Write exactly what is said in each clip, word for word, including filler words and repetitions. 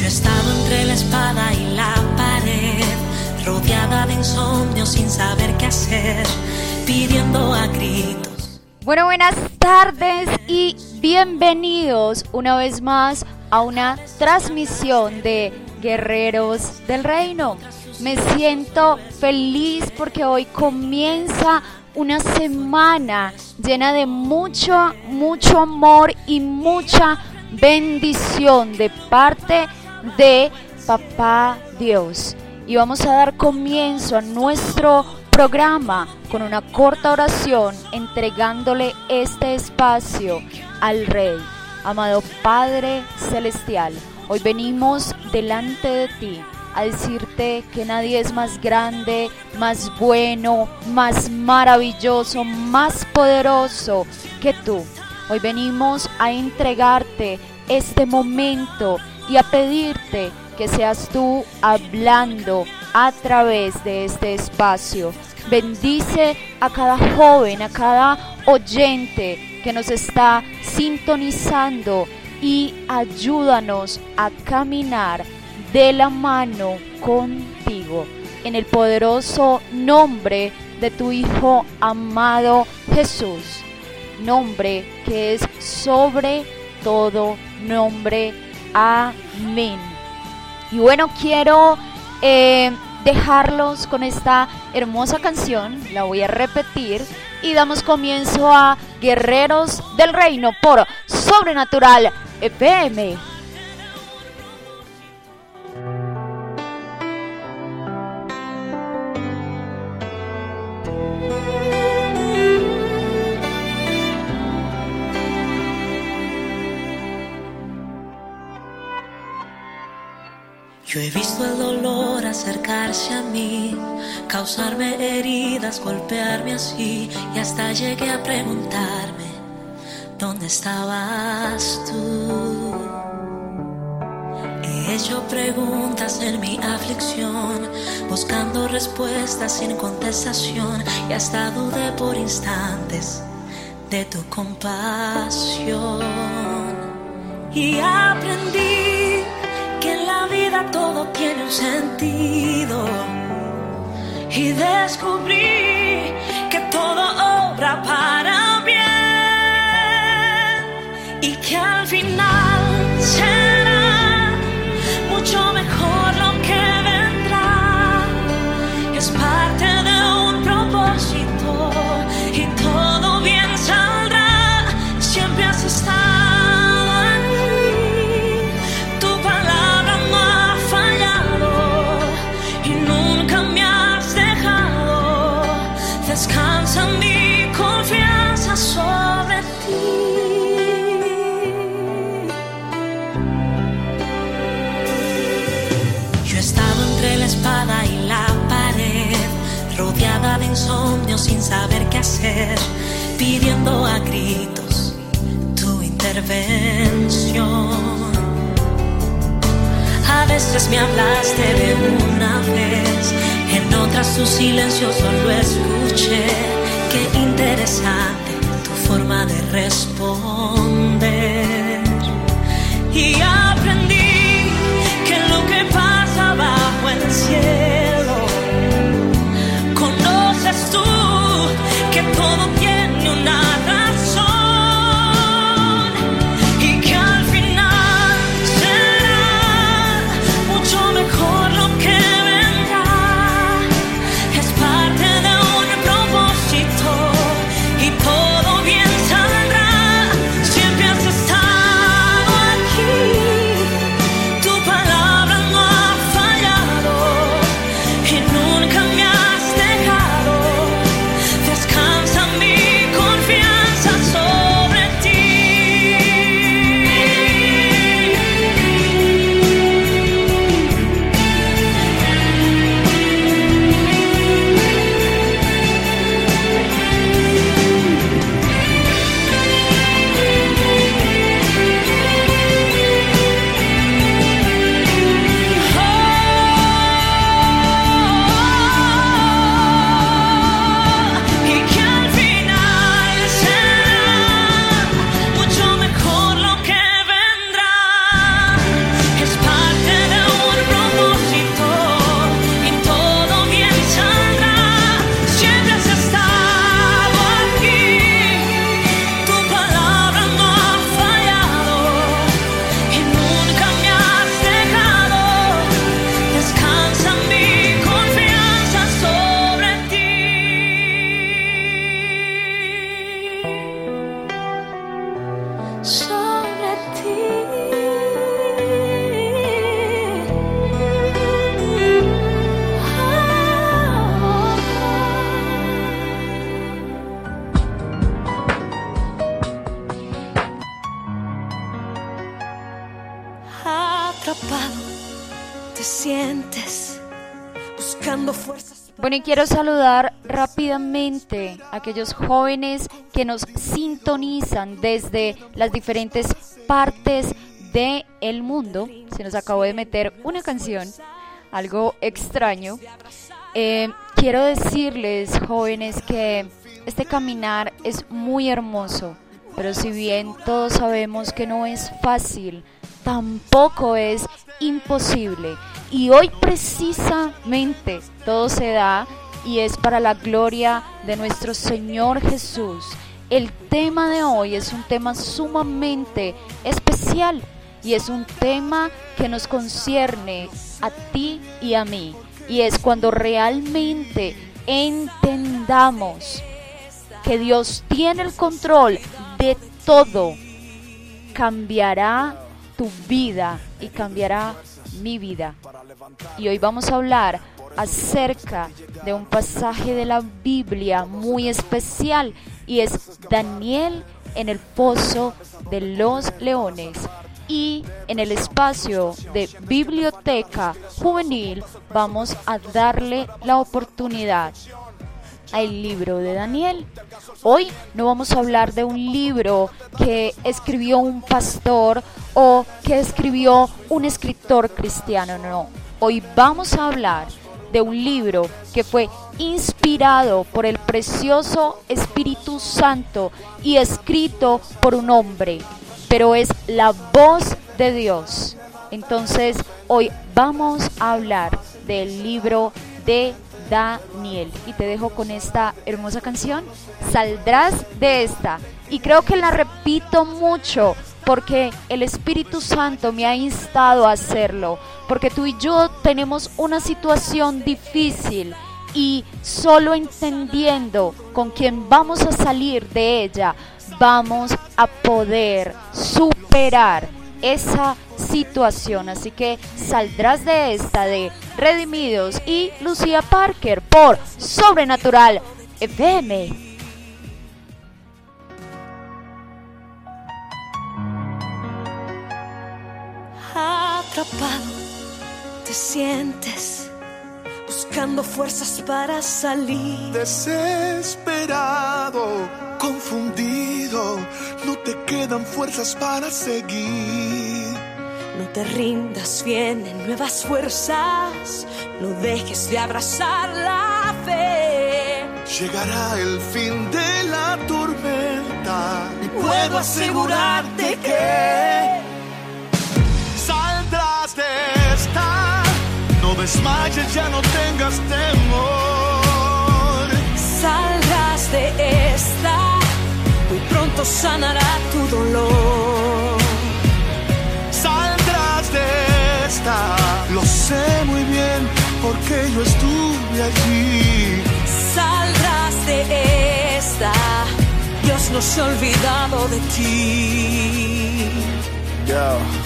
Yo estaba entre la espada y la pared, rodeada de insomnio sin saber qué hacer, pidiendo a gritos. Bueno, buenas tardes y bienvenidos una vez más a una transmisión de Guerreros del Reino. Me siento feliz porque hoy comienza una semana llena de mucho, mucho amor y mucha bendición de parte de Papá Dios. Y vamos a dar comienzo a nuestro programa con una corta oración, entregándole este espacio al Rey. Amado Padre Celestial, hoy venimos delante de ti a decirte que nadie es más grande, más bueno, más maravilloso, más poderoso que tú. Hoy venimos a entregarte este momento y a pedirte que seas tú hablando a través de este espacio. Bendice a cada joven, a cada oyente que nos está sintonizando y ayúdanos a caminar de la mano contigo. En el poderoso nombre de tu Hijo amado Jesús, nombre que es sobre todo nombre. Amén. Y bueno, quiero eh, dejarlos con esta hermosa canción, la voy a repetir, y damos comienzo a Guerreros del Reino por Sobrenatural F M. Yo he visto el dolor acercarse a mí, causarme heridas, golpearme así, y hasta llegué a preguntarme, ¿dónde estabas tú? He hecho preguntas en mi aflicción, buscando respuestas sin contestación, y hasta dudé por instantes de tu compasión. Y aprendí que en la vida todo tiene un sentido, y descubrí que todo obra para bien, y que al final será mucho mejor lo que vendrá. Es parte de un propósito y todo bien saldrá. Siempre has estado descansa mi confianza sobre ti. Yo estaba entre la espada y la pared, rodeada de insomnio sin saber qué hacer, pidiendo a gritos tu intervención. A veces me hablaste de una vez, en otras tu silencio solo escuché. Qué interesante tu forma de responder. Y aprendí que lo que pasa bajo el cielo, conoces tú, que todo tiene una razón. Mejor lo que vendrá, es parte de un propósito y todo bien saldrá. Siempre has estado Atrapado te sientes buscando fuerzas. Bueno, y quiero saludar rápidamente a aquellos jóvenes que nos sintonizan desde las diferentes partes del mundo. Se nos acabó de meter una canción, algo extraño. Eh, quiero decirles, jóvenes, que este caminar es muy hermoso, pero si bien todos sabemos que no es fácil, tampoco es imposible. Y hoy precisamente todo se da y es para la gloria de nuestro Señor Jesús. El tema de hoy es un tema sumamente especial y es un tema que nos concierne a ti y a mí. Y es cuando realmente entendamos que Dios tiene el control de todo, cambiará tu vida y cambiará mi vida. Y hoy vamos a hablar acerca de un pasaje de la Biblia muy especial y es Daniel en el foso de los leones. Y en el espacio de Biblioteca Juvenil vamos a darle la oportunidad al libro de Daniel. Hoy no vamos a hablar de un libro que escribió un pastor o que escribió un escritor cristiano, no. Hoy vamos a hablar de un libro que fue inspirado por el precioso Espíritu Santo y escrito por un hombre, pero es la voz de Dios. Entonces, hoy vamos a hablar del libro de Daniel y te dejo con esta hermosa canción, Saldrás de esta, y creo que la repito mucho porque el Espíritu Santo me ha instado a hacerlo, porque tú y yo tenemos una situación difícil y solo entendiendo con quién vamos a salir de ella vamos a poder superar esa situación. Así que saldrás de esta, de Redimidos y Lucía Parker por Sobrenatural F M. Atrapado te sientes buscando fuerzas para salir. Desesperado, confundido, no te quedan fuerzas para seguir. No te rindas, vienen nuevas fuerzas, no dejes de abrazar la fe. Llegará el fin de la tormenta y puedo asegurarte que saldrás de esta. No desmayes, ya no tengas temor. Saldrás de esta, muy pronto sanará tu dolor. Saldrás de esta, lo sé muy bien porque yo estuve allí. Saldrás de esta, Dios no se ha olvidado de ti. Yo,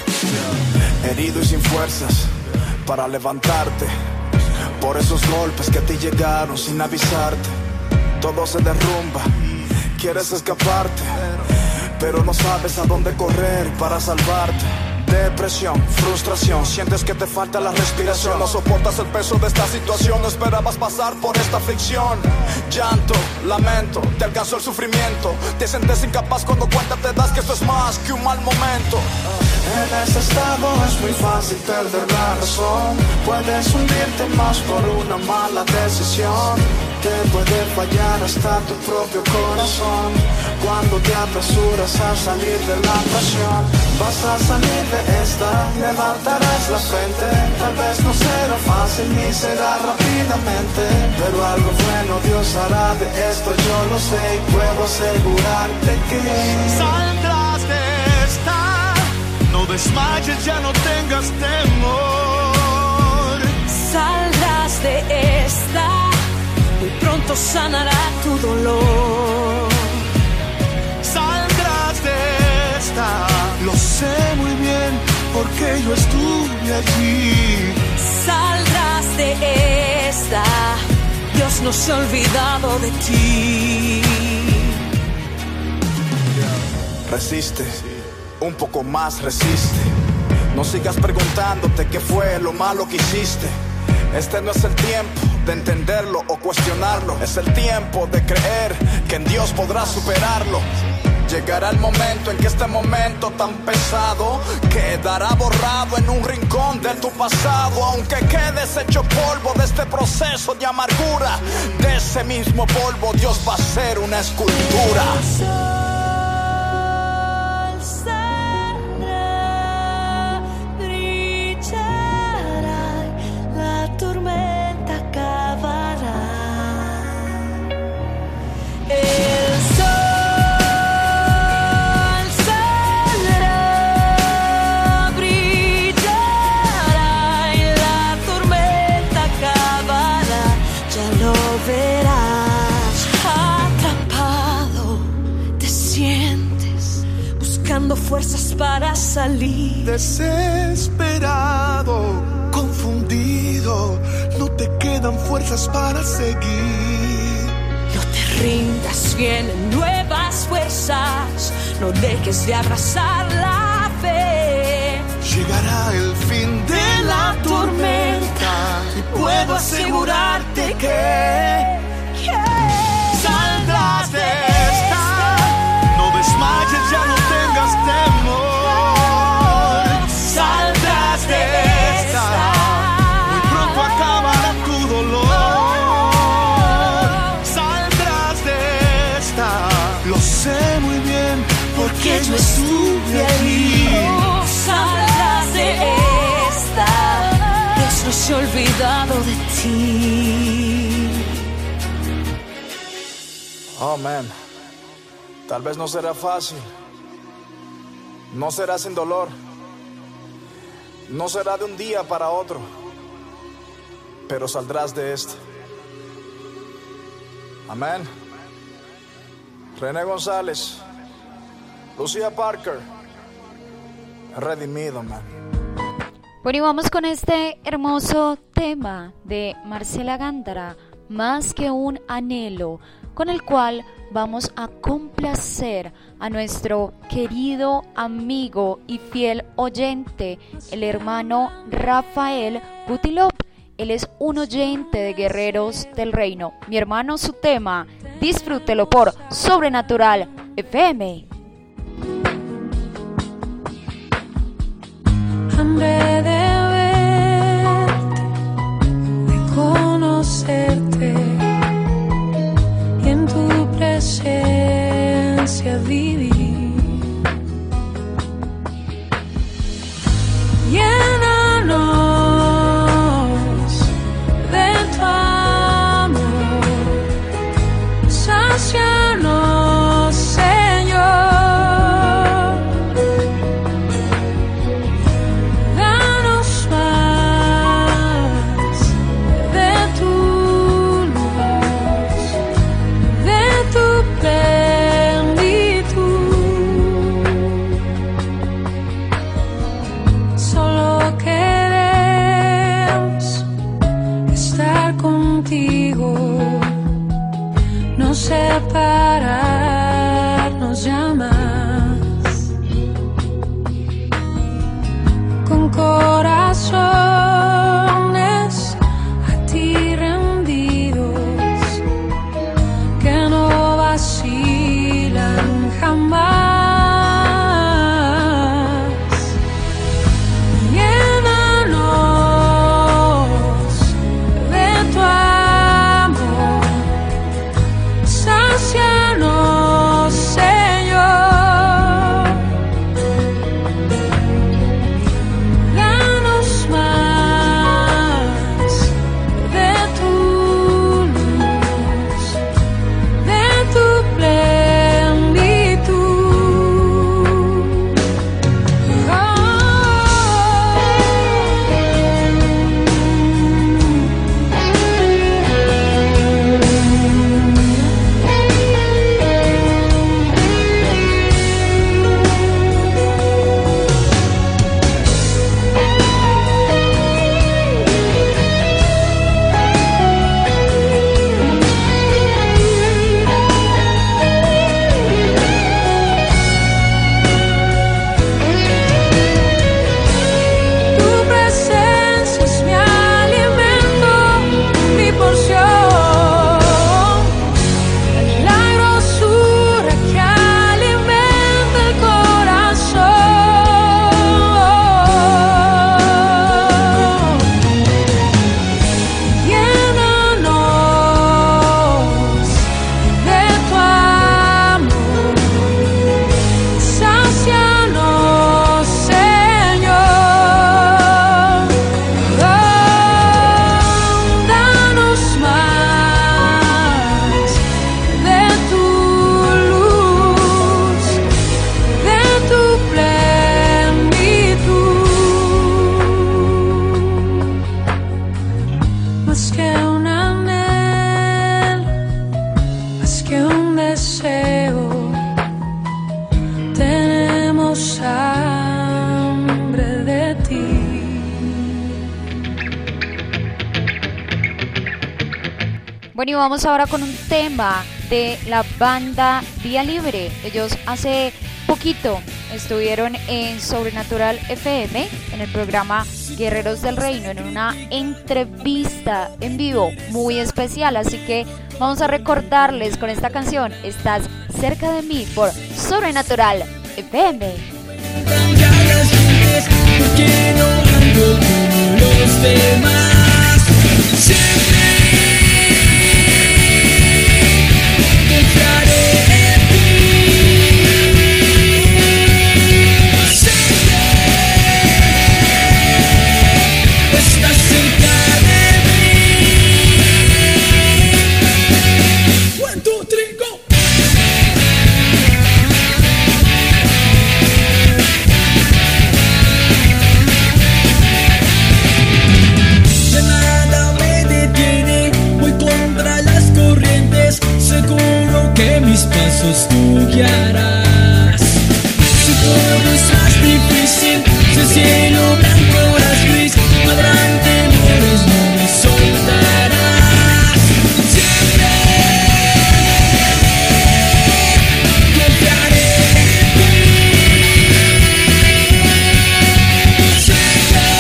yo. Herido y sin fuerzas para levantarte, por esos golpes que te llegaron sin avisarte. Todo se derrumba, quieres escaparte, pero no sabes a dónde correr para salvarte. Depresión, frustración, sientes que te falta la respiración. No soportas el peso de esta situación, no esperabas pasar por esta aflicción. Llanto, lamento, te alcanzó el sufrimiento. Te sientes incapaz cuando cuenta te das que esto es más que un mal momento. En este estado es muy fácil perder la razón. Puedes hundirte más por una mala decisión. Te puede fallar hasta tu propio corazón cuando te apresuras a salir de la pasión. Vas a salir de esta, levantarás la frente. Tal vez no será fácil ni será rápidamente, pero algo bueno Dios hará de esto, yo lo sé y puedo asegurarte que saldrás de esta. No desmayes, ya no tengas temor. Saldrás de esta, muy pronto sanará tu dolor. Saldrás de esta, lo sé muy bien porque yo estuve allí. Saldrás de esta, Dios no se ha olvidado de ti. Resiste, un poco más resiste. No sigas preguntándote qué fue lo malo que hiciste. Este no es el tiempo de entenderlo o cuestionarlo. Es el tiempo de creer que en Dios podrás superarlo. Llegará el momento en que este momento tan pesado quedará borrado en un rincón de tu pasado. Aunque quedes hecho polvo de este proceso de amargura, de ese mismo polvo Dios va a hacer una escultura. Fuerzas para salir. Desesperado, confundido, no te quedan fuerzas para seguir. No te rindas, vienen nuevas fuerzas. No dejes de abrazar la fe. Llegará el fin de la tormenta y puedo asegurarte que, que saldrás de esta. No desmayes, ya no tengas temor. Saldrás de esta. Muy pronto acabará tu dolor. Saldrás de esta. Lo sé muy bien porque yo estuve ahí. Saldrás de esta. Dios no se ha olvidado de ti. Oh, man. Tal vez no será fácil, no será sin dolor, no será de un día para otro, pero saldrás de esto. Amén. René González, Lucía Parker, redimido, man. Bueno, y vamos con este hermoso tema de Marcela Gándara, Más que un anhelo, con el cual vamos a complacer a nuestro querido amigo y fiel oyente, el hermano Rafael Butilop. Él es un oyente de Guerreros del Reino. Mi hermano, su tema, disfrútelo por Sobrenatural F M. Hambre de verte, de conocerte y en tu presencia vivir. Llénanos de tu amor, sácianos, Señor. Bueno, y vamos ahora con un tema de la banda Vía Libre. Ellos hace poquito estuvieron en Sobrenatural F M, en el programa Guerreros del Reino, en una entrevista en vivo muy especial. Así que vamos a recordarles con esta canción, Estás cerca de mí, por Sobrenatural F M. Porque no ando como los demás. Siempre confiaré en ti. Siempre estás cerca de mí. One, two, three, go. Seguro que mis pasos tú guiarás. Si todo es más difícil, si el cielo blanco es gris, habrán temores, no me soltarás. Siempre confiaré en ti. Siempre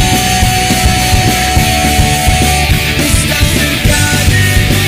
estás cerca de mí.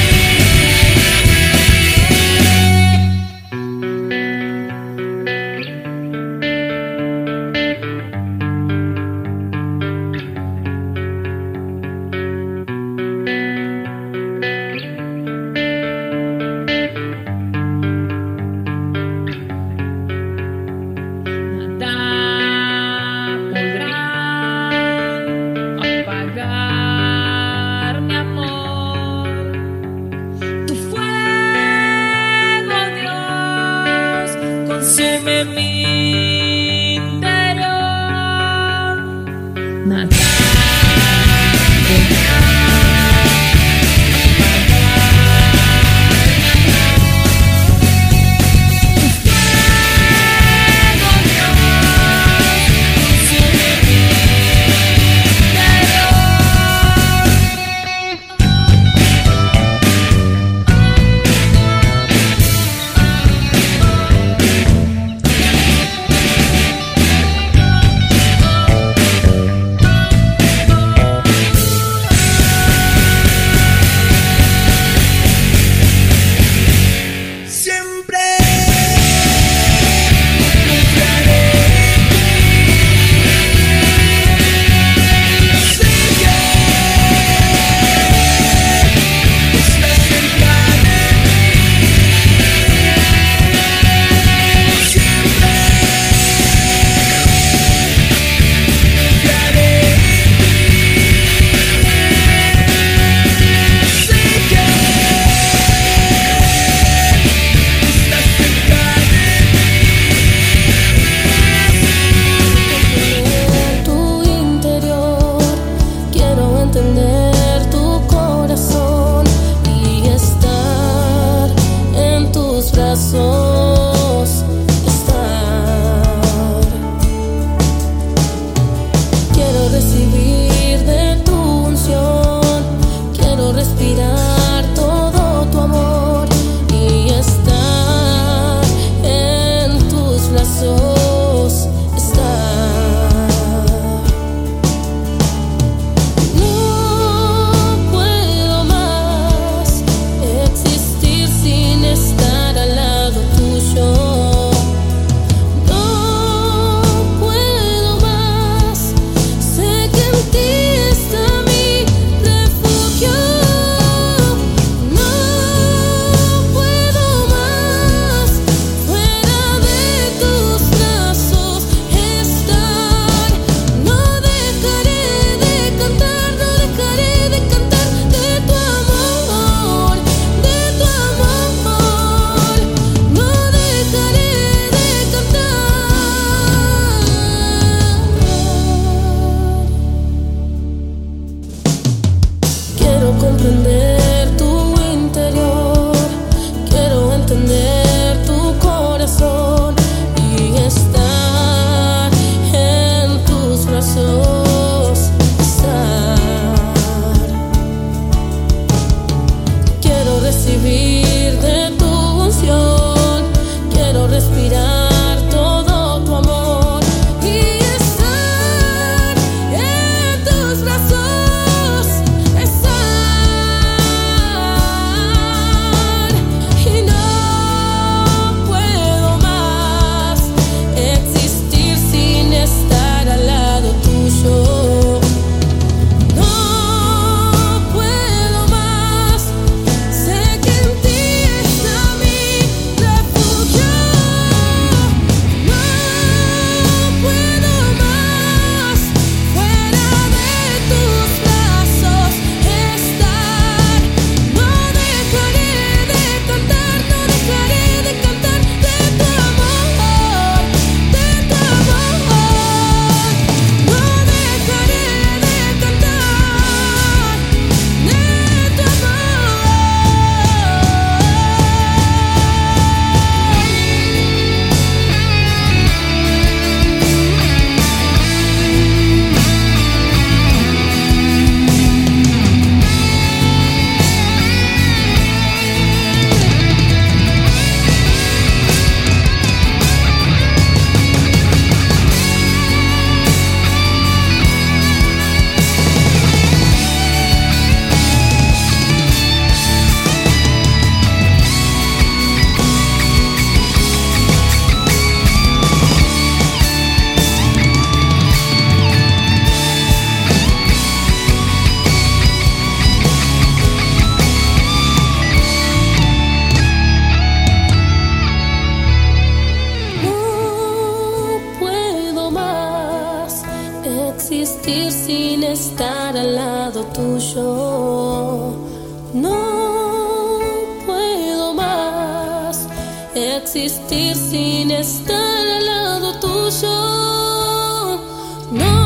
existir sin estar al lado tuyo. No puedo más existir sin estar al lado tuyo. No.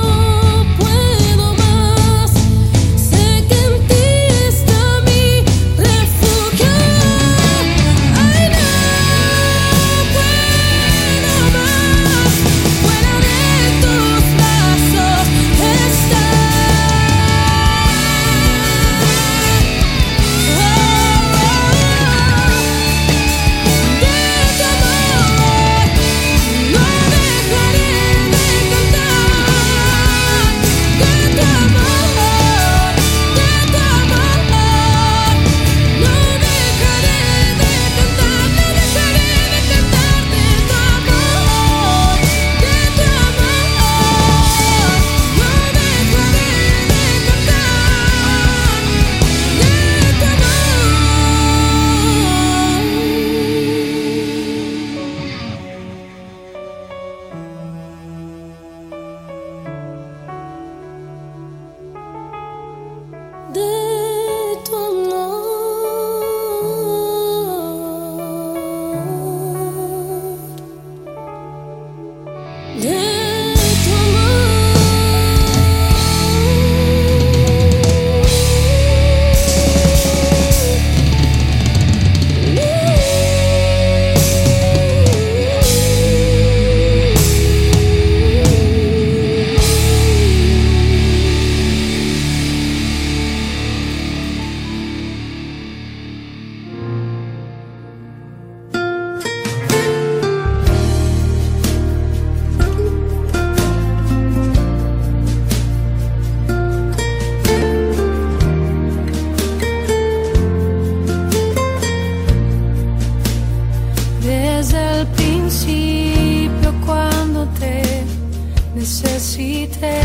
Necesité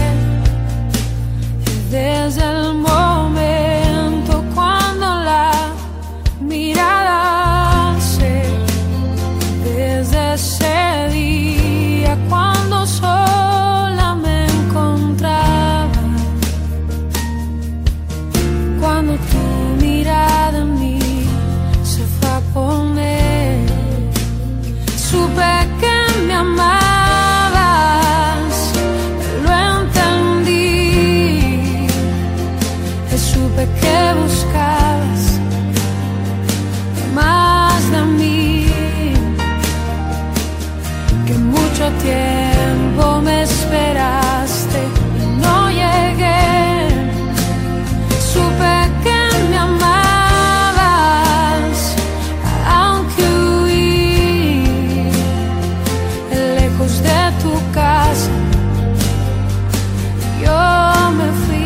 desde el momento cuando la mirada se, desde ese día cuando sola me encontraba, cuando tu mirada en mí se fue a poner, supe que me amaba. Que buscabas más de mí, que mucho tiempo me esperaste y no llegué. Supe que me amabas, aunque huí lejos de tu casa. Yo me fui.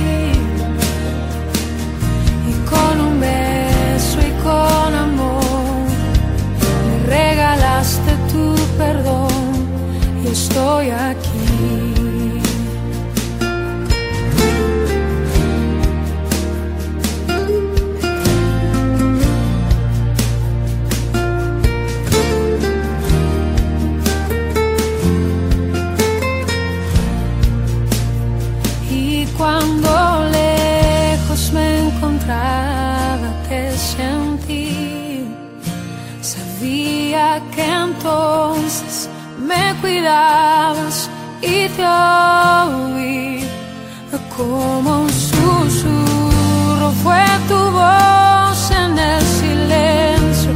Con amor me regalaste tu perdón y estoy aquí. Y cuando lejos me encontraba te sentí, sabía que entonces me cuidabas y te oí como un susurro, fue tu voz en el silencio.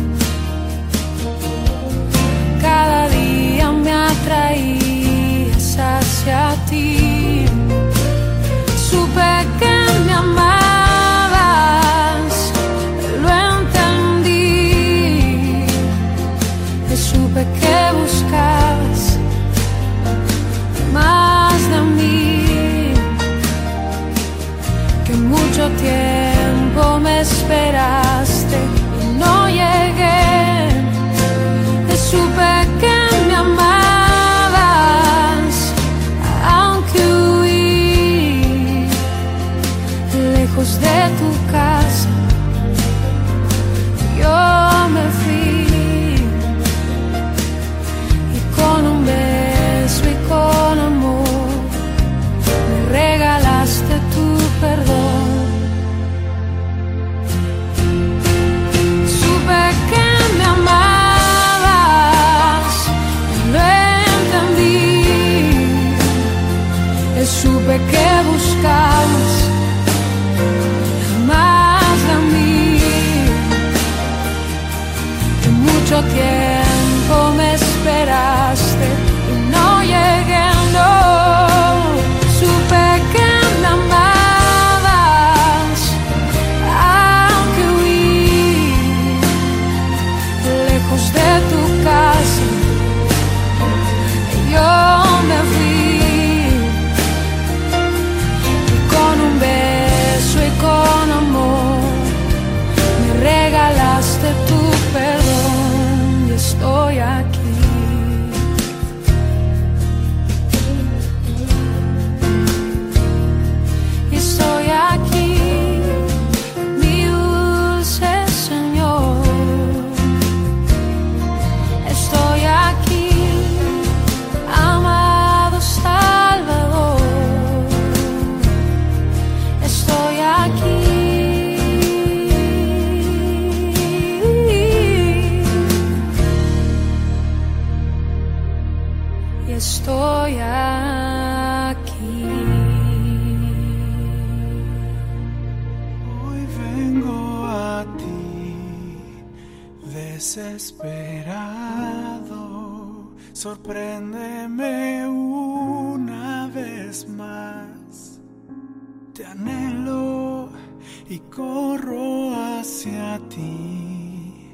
Cada día me atraías hacia ti, supe que me amabas. Supe que buscabas más de mí, que mucho tiempo me esperaste y no llegué. Supe que me amabas, aunque huí lejos de tu casa. Yo me fui. Con un beso y con amor supe que buscabas más de mí. Que mucho tiempo me esperaste y no llegué, no. Supe que me amabas, aunque huí lejos de tu casa. Yo me fui y con un beso y con amor me regalaste tu perdón y estoy aquí. Estoy aquí, mi dulce Señor. Estoy aquí, amado Salvador. Estoy aquí. Y estoy aquí. Desesperado, sorpréndeme una vez más. Te anhelo y corro hacia ti,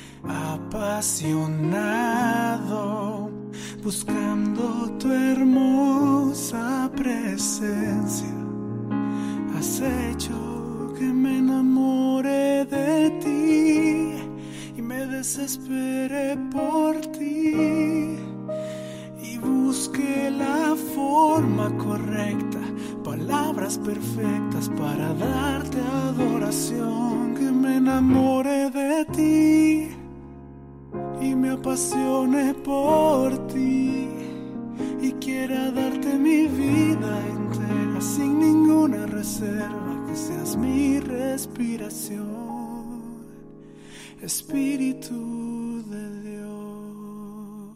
apasionado, buscando tu hermosa presencia. Has hecho que me enamore de ti y me desesperé por ti y busqué la forma correcta, palabras perfectas para darte adoración. Que me enamore de ti y me apasione por ti y quiera darte mi vida entera sin ninguna reserva, que seas mi respiración. Espíritu de Dios,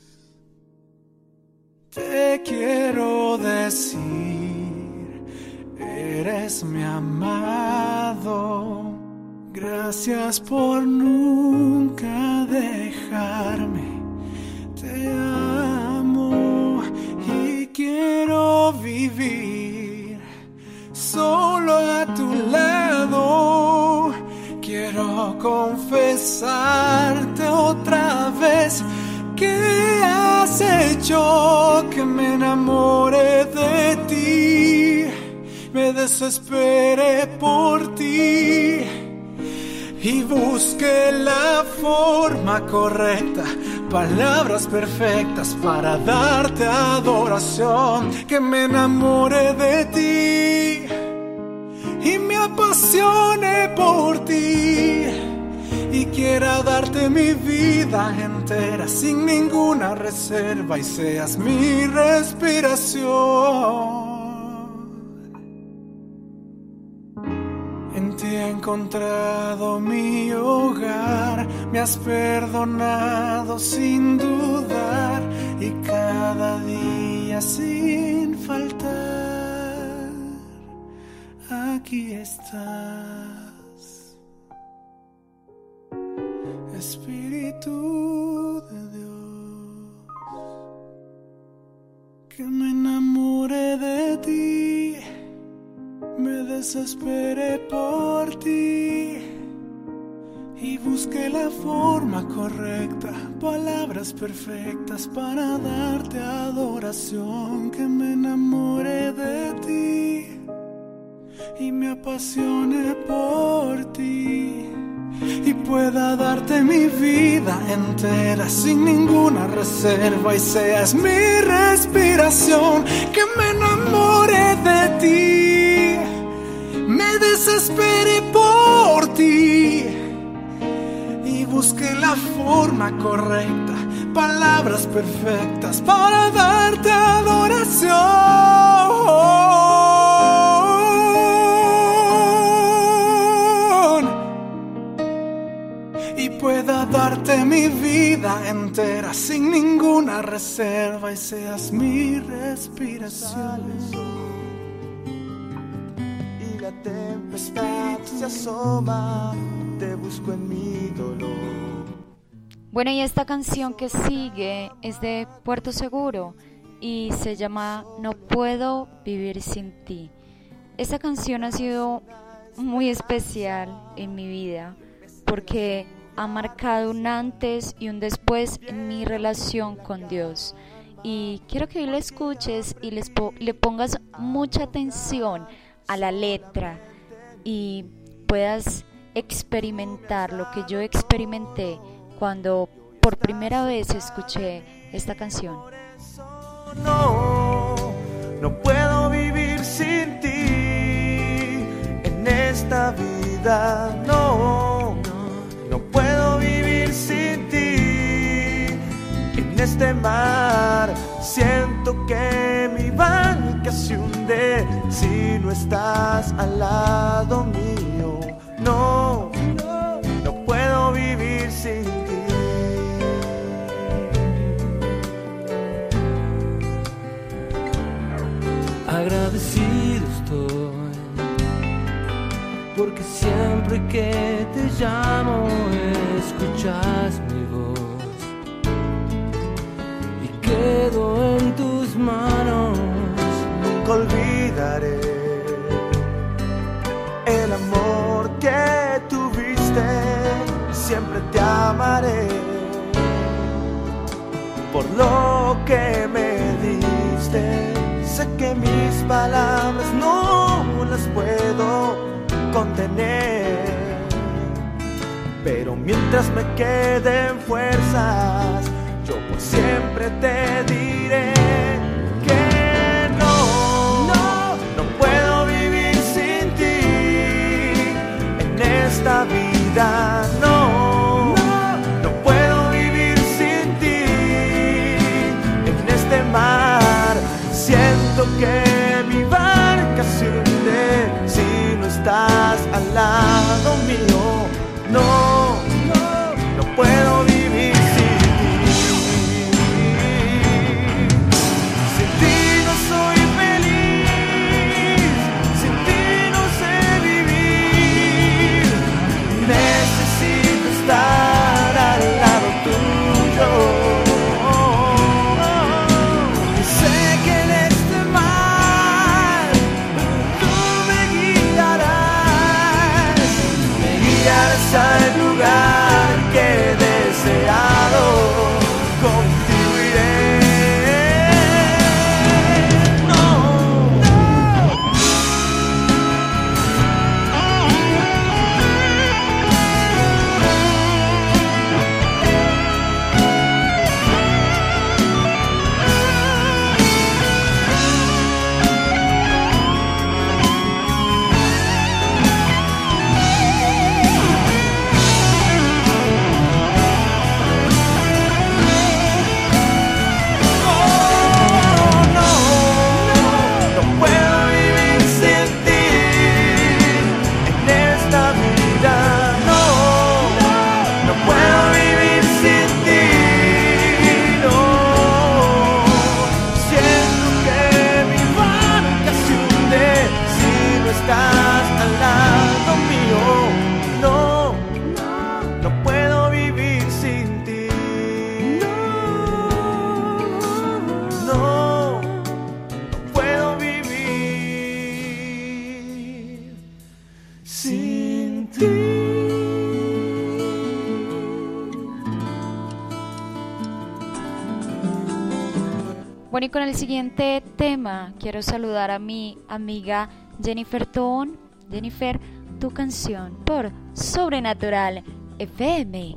te quiero decir, eres mi amado. Gracias por nunca dejarme. Te amo y quiero vivir solo a tu lado. Quiero confesarte otra vez que has hecho que me enamore de ti, me desesperé por ti y busqué la forma correcta, palabras perfectas para darte adoración. Que me enamore de ti y me apasione por ti y quiera darte mi vida entera sin ninguna reserva y seas mi respiración. En ti he encontrado mi hogar, me has perdonado sin dudar y cada día sin faltar aquí estás, Espíritu de Dios. Que me enamore de ti, me desesperé por ti y busqué la forma correcta, palabras perfectas para darte adoración. Que me enamore de ti y me apasione por ti y pueda darte mi vida entera sin ninguna reserva y seas mi respiración. Que me enamore de ti, me desesperé por ti y busqué la forma correcta, palabras perfectas para darte adoración. Y pueda darte mi vida entera sin ninguna reserva y seas mi respiración. la tempestad se asoma, te busco en mi dolor. Bueno, y esta canción que sigue es de Puerto Seguro y se llama No puedo vivir sin ti. Esta canción ha sido muy especial en mi vida porque ha marcado un antes y un después en mi relación con Dios. Y quiero que hoy la escuches y les po- le pongas mucha atención a la letra y puedas experimentar lo que yo experimenté cuando por primera vez escuché esta canción. No, no puedo vivir sin ti en esta vida, no, no puedo vivir sin ti en este mar. Siento que mi barca se hunde si no estás al lado mío, no, no puedo vivir sin ti. Agradecido estoy, porque siempre que te llamo escuchas mi voz y quedo en tus manos. Nunca olvidaré el amor que tuviste, siempre te amaré por lo que me diste. Sé que mis palabras no las puedo contener, pero mientras me queden fuerzas, yo por siempre te diré que no, no, no puedo vivir sin ti en esta vida, no, no, no puedo vivir sin ti en este mar. Siento que mi barca se hunde si no estás al lado mío. No, no, no puedo vivir sin ti. Sin ti no soy feliz, sin ti no sé vivir. Necesito estar al lado tuyo. Al lugar que he deseado, contigo iré. No, Bueno, y con el siguiente tema quiero saludar a mi amiga Jennifer Toón. Jennifer, tu canción por Sobrenatural F M.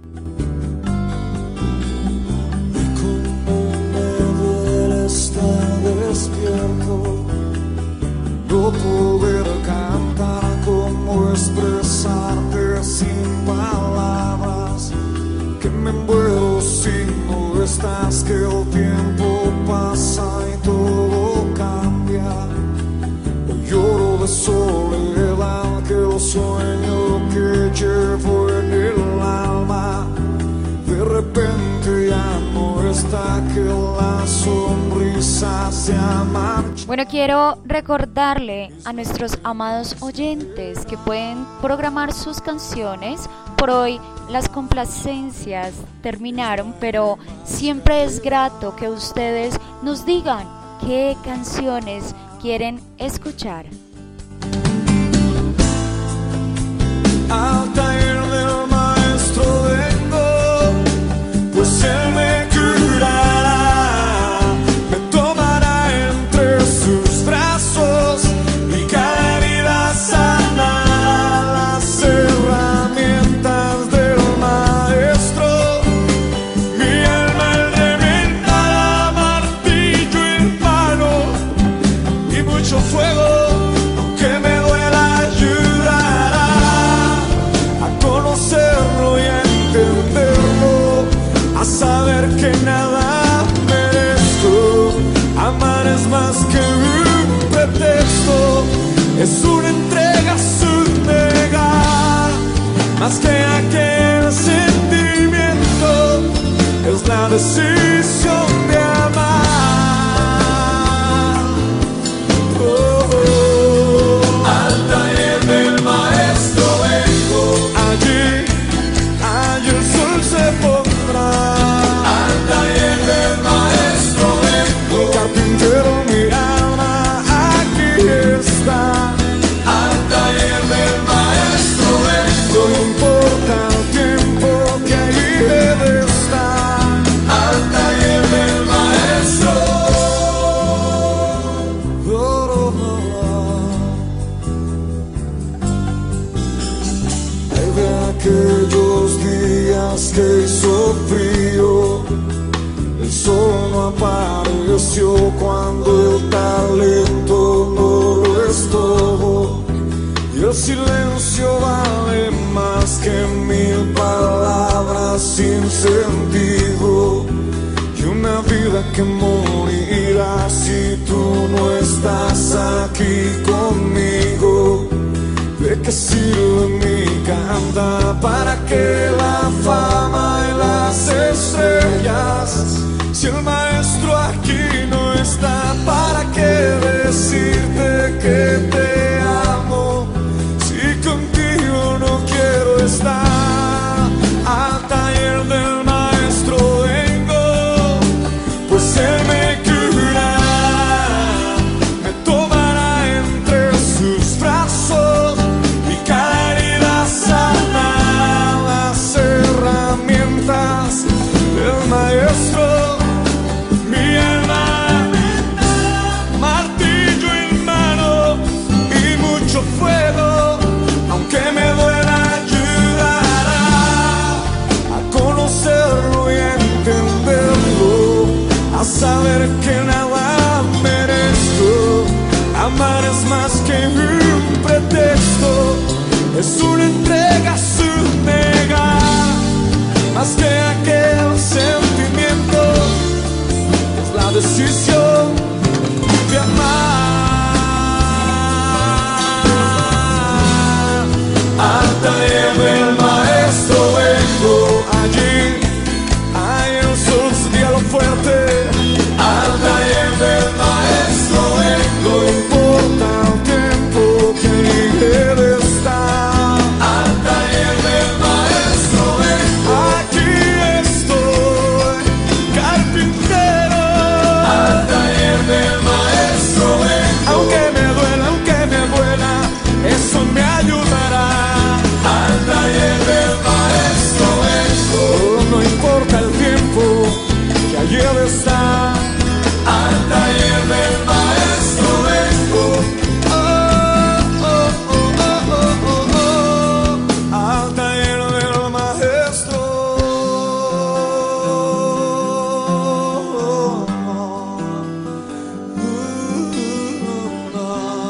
Estar despierto, no poder cantar, cómo expresarte sin palabras, que me muero si no estás, que el tiempo pasa y todo cambia. Hoy lloro de soledad, que el sueño que llevo en el alma de repente ya no está, que la sonrisa se ha marchado. Bueno, quiero recordarle a nuestros amados oyentes que pueden programar sus canciones. Por hoy las complacencias terminaron, pero siempre es grato que ustedes nos digan qué canciones quieren escuchar. Al taller del maestro vengo, pues él me curará, me tomará entre sus brazos y cada herida sanará. Las herramientas del maestro, mi alma él reventará, martillo en mano y mucho fuego. Saber que nada merezco, amar es más que un pretexto, es una entrega sin negar, más que aquel sentimiento, es la decisión de amar. Oh, oh. Al taller del maestro vengo, allí, allí el sol se pondrá. Carpintero, mi alma aquí está. Al taller del maestro vengo, no importa el tiempo que ahí he de estar. Al taller del maestro. Oh, oh, oh. Hay de aquellos días que hizo frío, el sol no apareció cuando el talento no lo estuvo, y el silencio vale más que mil palabras sin sentido, y una vida que morirá si tú no estás aquí conmigo. ¿De qué sirve mi cantar? ¿Para qué la fama y las estrellas? Si el maestro aquí no está, ¿para qué decirte que te amo? Si contigo no quiero estar. Al taller del maestro vengo, pues él me curará, me tomará entre sus brazos y cada herida sanará. Las herramientas del maestro, fuego, aunque me duela, ayudará a conocerlo y a entenderlo, a saber que nada merezco. Amar es más que un pretexto, es una entrega sin negar, más que aquel sentimiento, es la decisión de amar. Al taller del maestro vengo, allí, hay el sol sería lo fuerte. Al taller del maestro vengo, no importa el tiempo que he de estar. Al taller del maestro vengo, aquí estoy, carpintero. Al taller del maestro vengo, aunque me duela, aunque me duela, eso me ayudará. Al taller del maestro vengo, no importa el tiempo que allí he de estar. Al taller del maestro vengo, oh, oh, oh, oh, oh, oh, oh. Al taller del maestro. Oh, oh, oh,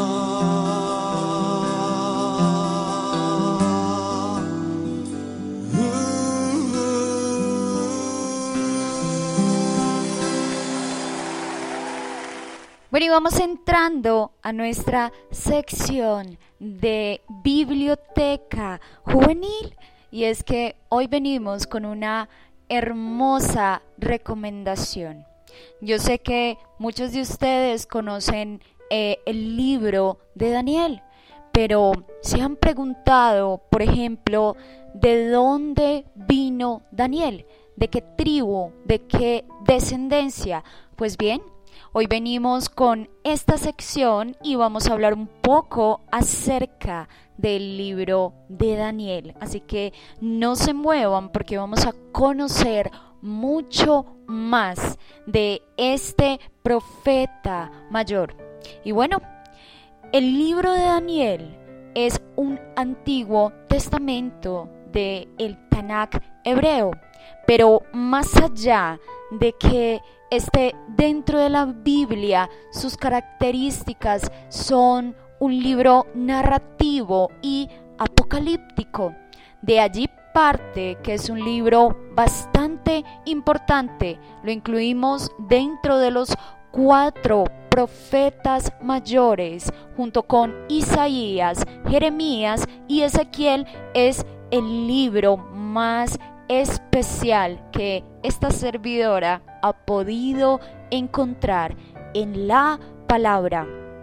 Bueno, y vamos entrando a nuestra sección de biblioteca juvenil, y es que hoy venimos con una hermosa recomendación. Yo sé que muchos de ustedes conocen eh, el libro de Daniel, pero se han preguntado, por ejemplo, ¿de dónde vino Daniel? ¿De qué tribu? ¿De qué descendencia? Pues bien, hoy venimos con esta sección y vamos a hablar un poco acerca del libro de Daniel. Así que no se muevan porque vamos a conocer mucho más de este profeta mayor. Y bueno, el libro de Daniel es un antiguo testamento del Tanakh hebreo, pero más allá de que esté dentro de la Biblia, sus características son un libro narrativo y apocalíptico. De allí parte que es un libro bastante importante. Lo incluimos dentro de los cuatro profetas mayores, junto con Isaías, Jeremías y Ezequiel. Es el libro más especial que esta servidora ha podido encontrar en la palabra.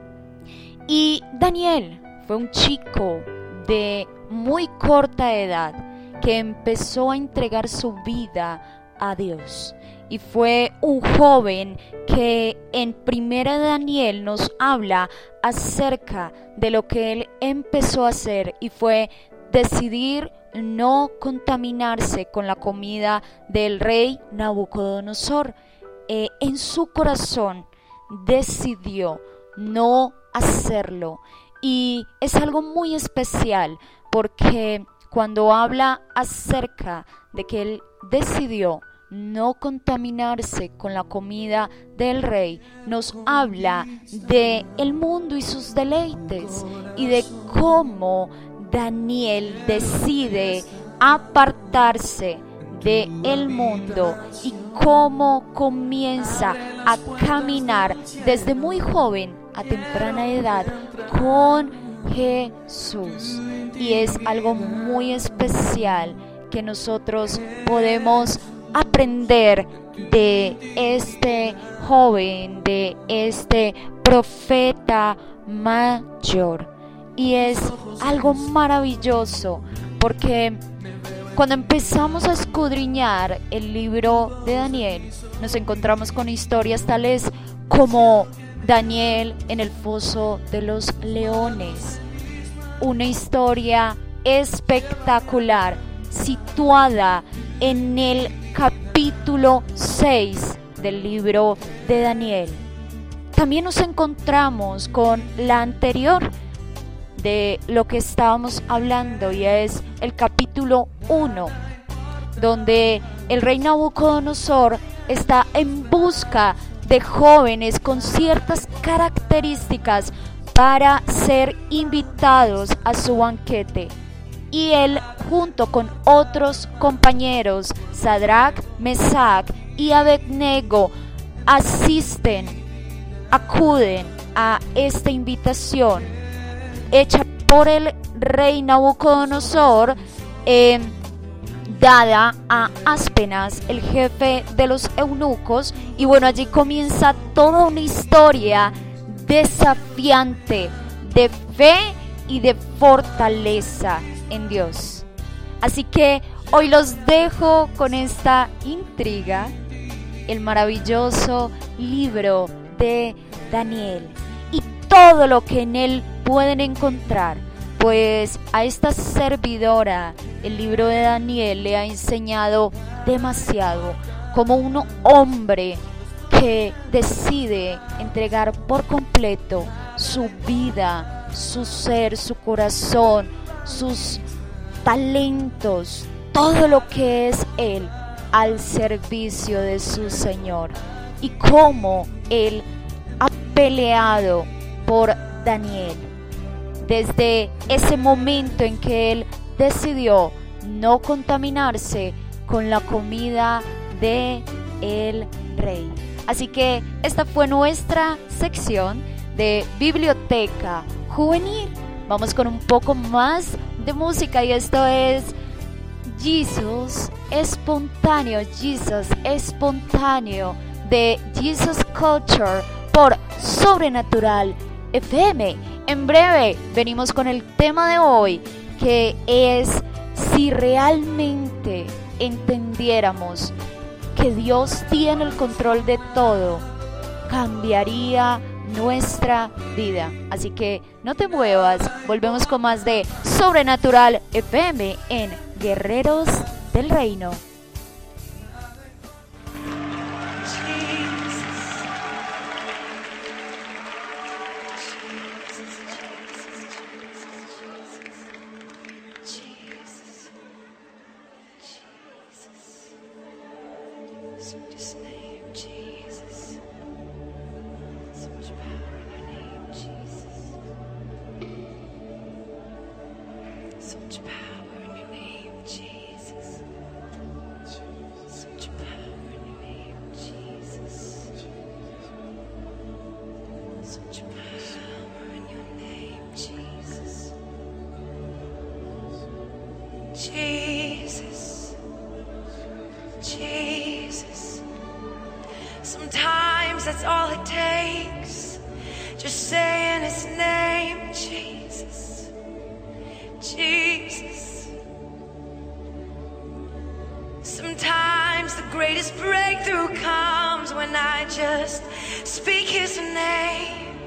Y Daniel fue un chico de muy corta edad que empezó a entregar su vida a Dios. Y fue un joven que en Primera de Daniel nos habla acerca de lo que él empezó a hacer, y fue decidir no contaminarse con la comida del rey Nabucodonosor. Eh, en su corazón decidió no hacerlo, y es algo muy especial porque cuando habla acerca de que él decidió no contaminarse con la comida del rey, nos habla de el mundo y sus deleites, y de cómo Daniel decide apartarse del mundo y cómo comienza a caminar desde muy joven, a temprana edad, con Jesús. Y es algo muy especial que nosotros podemos aprender de este joven, de este profeta mayor. Y es algo maravilloso porque cuando empezamos a escudriñar el libro de Daniel, nos encontramos con historias tales como Daniel en el foso de los leones. Una historia espectacular situada en el capítulo seis del libro de Daniel. También nos encontramos con la anterior de lo que estábamos hablando, y es el capítulo uno, donde el rey Nabucodonosor está en busca de jóvenes con ciertas características para ser invitados a su banquete. Y él, junto con otros compañeros, Sadrach, Mesach y Abednego, asisten, acuden a esta invitación hecha por el rey Nabucodonosor, eh, dada a Aspenaz, el jefe de los eunucos. Y bueno, allí comienza toda una historia desafiante de fe y de fortaleza en Dios. Así que hoy los dejo con esta intriga, el maravilloso libro de Daniel y todo lo que en él pueden encontrar, pues a esta servidora el libro de Daniel le ha enseñado demasiado, como un hombre que decide entregar por completo su vida, su ser, su corazón, sus talentos, todo lo que es él, al servicio de su Señor, y cómo él ha peleado por Daniel desde ese momento en que él decidió no contaminarse con la comida de el rey. Así que esta fue nuestra sección de Biblioteca Juvenil. Vamos con un poco más de música, y esto es Jesus espontáneo, Jesus espontáneo de Jesus Culture por Sobrenatural F M. En breve venimos con el tema de hoy, que es si realmente entendiéramos que Dios tiene el control de todo, cambiaría nuestra vida. Así que no te muevas, volvemos con más de Sobrenatural F M en Guerreros del Reino. Jesus, Jesus. Sometimes that's all it takes, just saying his name, Jesus, Jesus. Sometimes the greatest breakthrough comes when I just speak his name.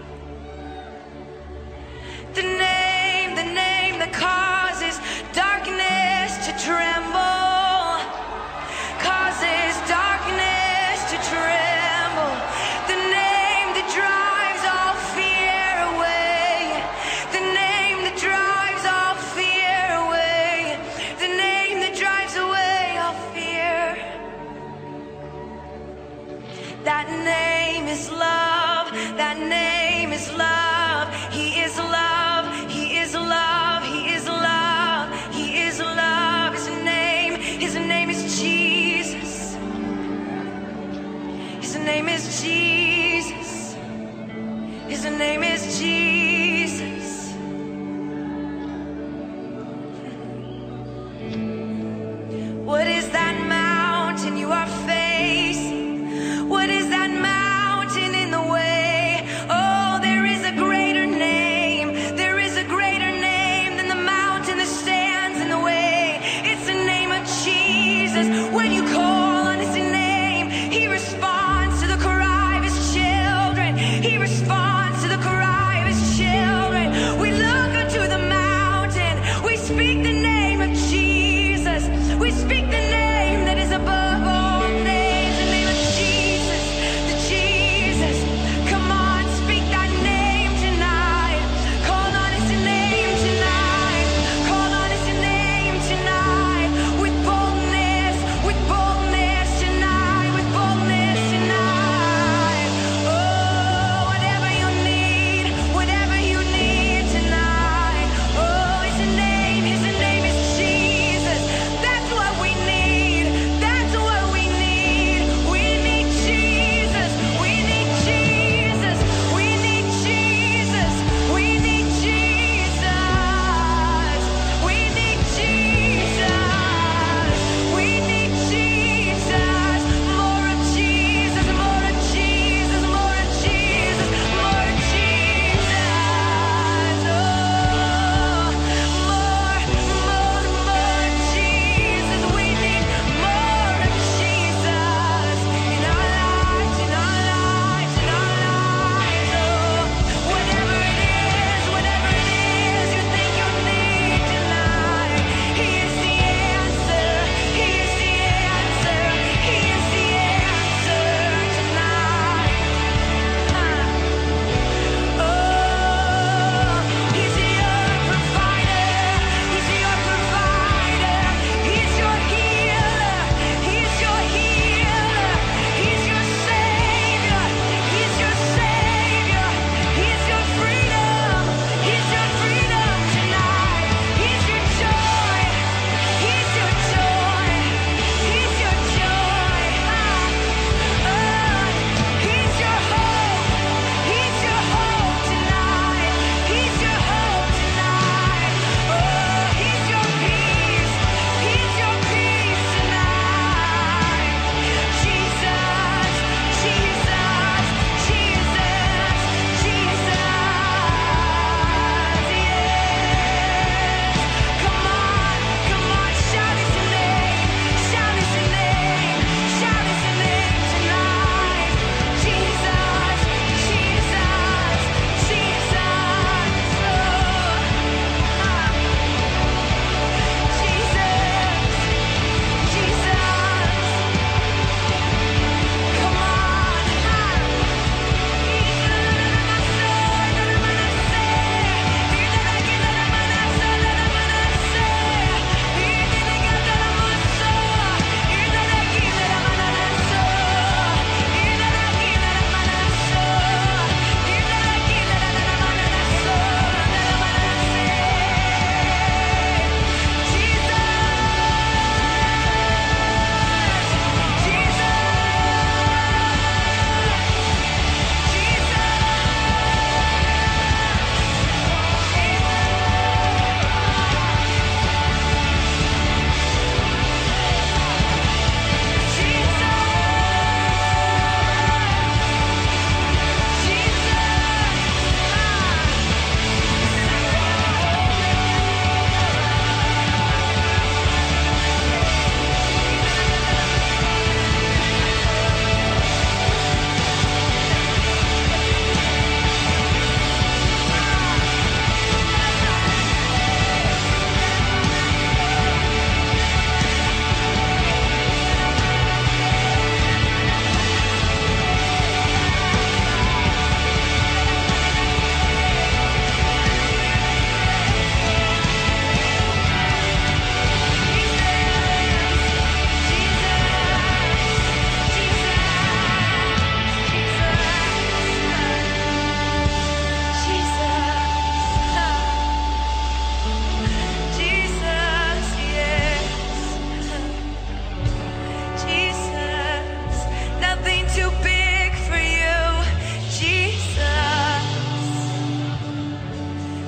The name, the name that causes darkness to tremble, causes darkness to tremble. The name that drives all fear away, the name that drives all fear away, the name that drives away all fear. That name is love, that name is love. He is love, he is love, he is love.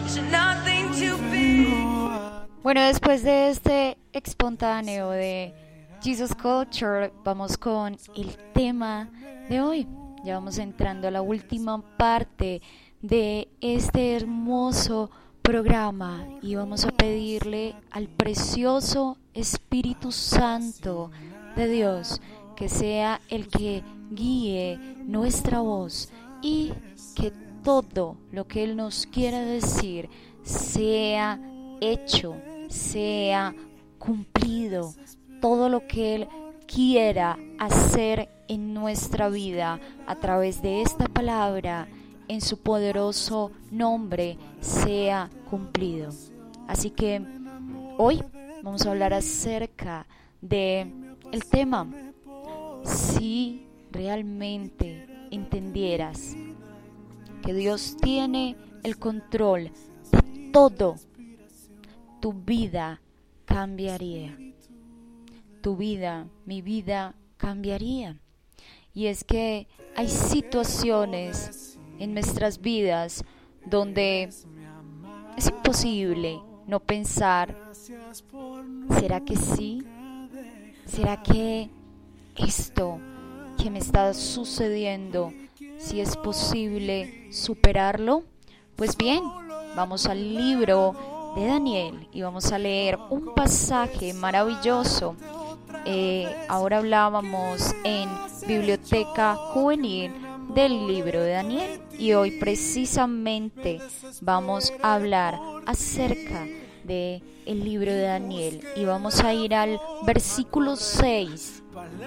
much and nothing too big. Bueno, después de este espontáneo de Jesus Culture, vamos con el tema de hoy. Ya vamos entrando a la última parte de este hermoso programa y vamos a pedirle al precioso Espíritu Santo de Dios que sea el que guíe nuestra voz y que todo lo que Él nos quiera decir sea hecho, sea cumplido, todo lo que Él quiera hacer en nuestra vida a través de esta palabra, en su poderoso nombre, sea cumplido. Así que hoy vamos a hablar acerca de el tema: si realmente entendieras que Dios tiene el control de todo, tu vida cambiaría. Tu vida, mi vida cambiaría. Y es que hay situaciones en nuestras vidas donde es imposible no pensar: ¿será que sí? ¿Será que esto que me está sucediendo, si es posible superarlo? Pues bien, vamos al libro de Daniel y vamos a leer un pasaje maravilloso. Eh, ahora hablábamos en Biblioteca Juvenil del libro de Daniel y hoy precisamente vamos a hablar acerca de el libro de Daniel y vamos a ir al versículo seis.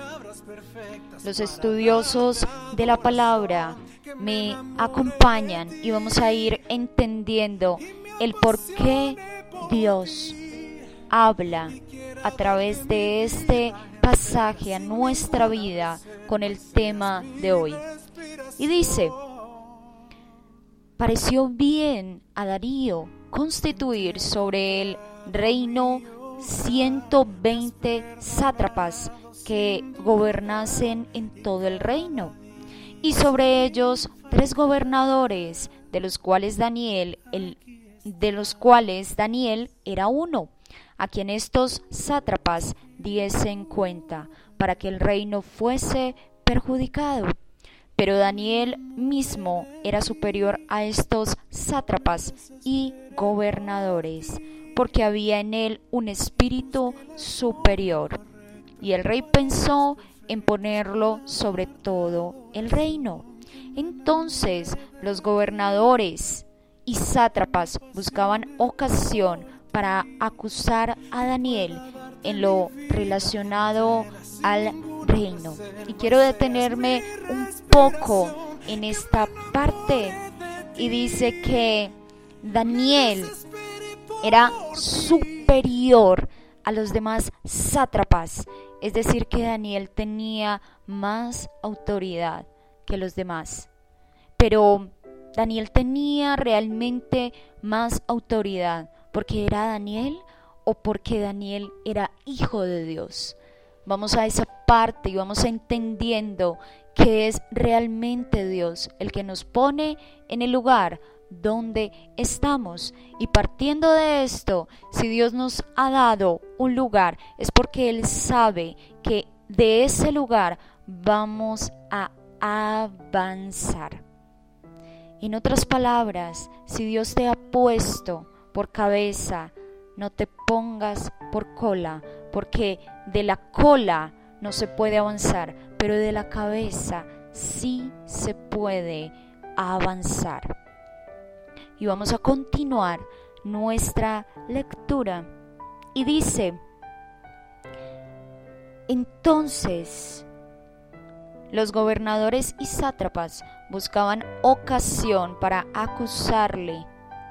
Los estudiosos de la palabra me acompañan y vamos a ir entendiendo el por qué Dios habla a través de este pasaje a nuestra vida con el tema de hoy. Y dice: pareció bien a Darío constituir sobre el reino ciento veinte sátrapas que gobernasen en todo el reino, y sobre ellos tres gobernadores, de los cuales Daniel, el, de los cuales Daniel era uno, a quien estos sátrapas diesen cuenta, para que el reino fuese perjudicado. Pero Daniel mismo era superior a estos sátrapas y gobernadores, porque había en él un espíritu superior. Y el rey pensó en ponerlo sobre todo el reino. Entonces los gobernadores y sátrapas buscaban ocasión para acusar a Daniel en lo relacionado al reino. Y quiero detenerme un poco en esta parte. Y dice que Daniel era superior a los demás sátrapas, es decir, que Daniel tenía más autoridad que los demás. Pero Daniel tenía realmente más autoridad porque era Daniel o porque Daniel era hijo de Dios. Vamos a esa parte y vamos entendiendo que es realmente Dios el que nos pone en el lugar donde estamos. Y partiendo de esto, si Dios nos ha dado un lugar, es porque Él sabe que de ese lugar vamos a avanzar. En otras palabras, si Dios te ha puesto por cabeza, no te pongas por cola, porque de la cola no se puede avanzar, pero de la cabeza sí se puede avanzar. Y vamos a continuar nuestra lectura. Y dice: entonces los gobernadores y sátrapas buscaban ocasión para acusarle,